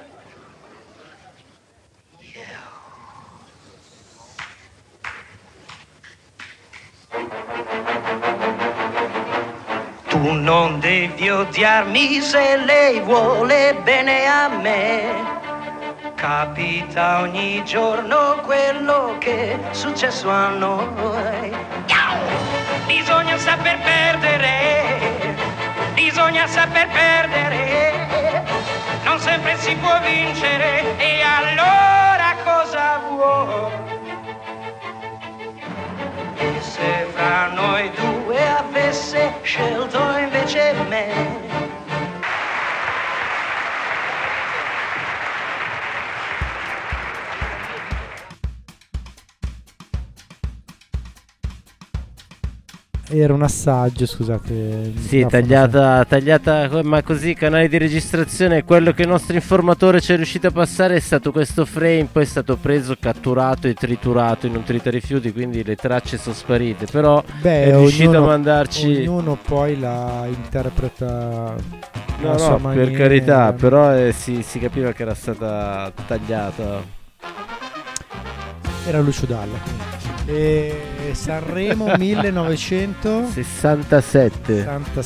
Tu non devi odiarmi se lei vuole bene a me. Capita ogni giorno quello che è successo a noi. Bisogna saper perdere, bisogna saper perdere. Non sempre si può vincere e allora cosa vuoi? E se fra noi due avesse scelto invece me? Era un assaggio, scusate. Sì, tagliata, tagliata, ma così canale di registrazione. Quello che il nostro informatore ci è riuscito a passare è stato questo frame, poi è stato preso, catturato e triturato in un tritarifiuti, quindi le tracce sono sparite. Però Beh, è riuscito ognuno, a mandarci. Ognuno poi la interpreta. No, alla sua no, maniera. per carità, però eh, si, si capiva che era stata tagliata. Era Lucio Dalla. E Sanremo millenovecentosessantasette.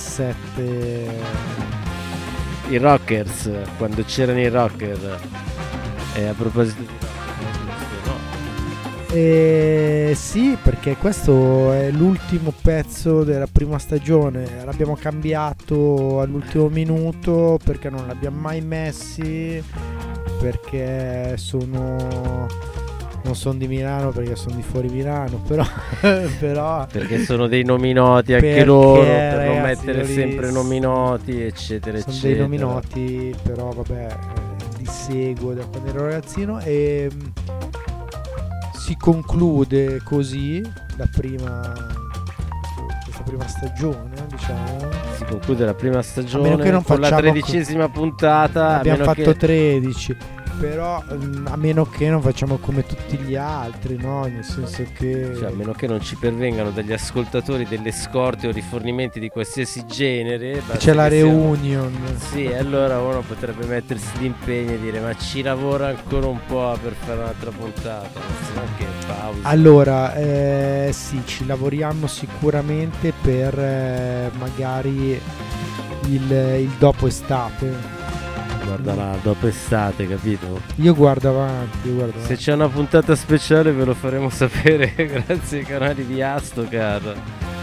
I Rockers, quando c'erano i rocker. E a proposito di rockers, no? Eh, sì, perché questo è l'ultimo pezzo della prima stagione. L'abbiamo cambiato all'ultimo minuto perché non l'abbiamo mai messi, perché sono... non sono di Milano, perché sono di fuori Milano, però, però perché sono dei nomi noti anche perché, loro, per ragazzi, non mettere li, sempre nomi noti, eccetera, sono eccetera. dei nomi noti, però vabbè, eh, li seguo da quando ero ragazzino. E mh, si conclude così la prima questa prima stagione, diciamo. Si conclude la prima stagione a meno che non con la tredicesima co- puntata. Abbiamo fatto che... tredici. Però a meno che non facciamo come tutti gli altri, no? Nel senso che cioè, a meno che non ci pervengano dagli ascoltatori delle scorte o rifornimenti di qualsiasi genere, c'è la reunion. Sì, allora uno potrebbe mettersi d'impegno e dire ma ci lavora ancora un po' per fare un'altra puntata, non che pausa. Allora eh, sì, ci lavoriamo sicuramente per eh, magari il, il dopo estate. Guarda là, dopo estate, capito? Io guardo avanti, io guardo avanti. Se c'è una puntata speciale ve lo faremo sapere grazie ai canali di Astocar.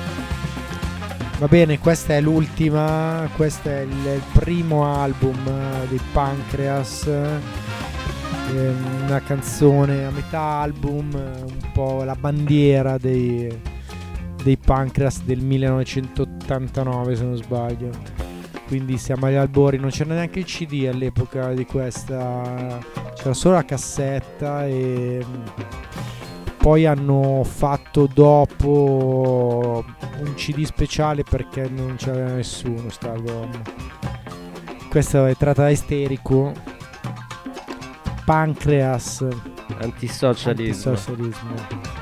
Va bene, questa è l'ultima, questo è il, il primo album dei Pancreas, eh, una canzone a metà album, un po' la bandiera dei, dei Pancreas del millenovecentottantanove, se non sbaglio. Quindi siamo agli albori, non c'era neanche il C D all'epoca di questa, c'era solo la cassetta, e poi hanno fatto dopo un C D speciale perché non c'era nessuno sta album. Questa è tratta da Isterico, Pancreas, antisocialismo. antisocialismo.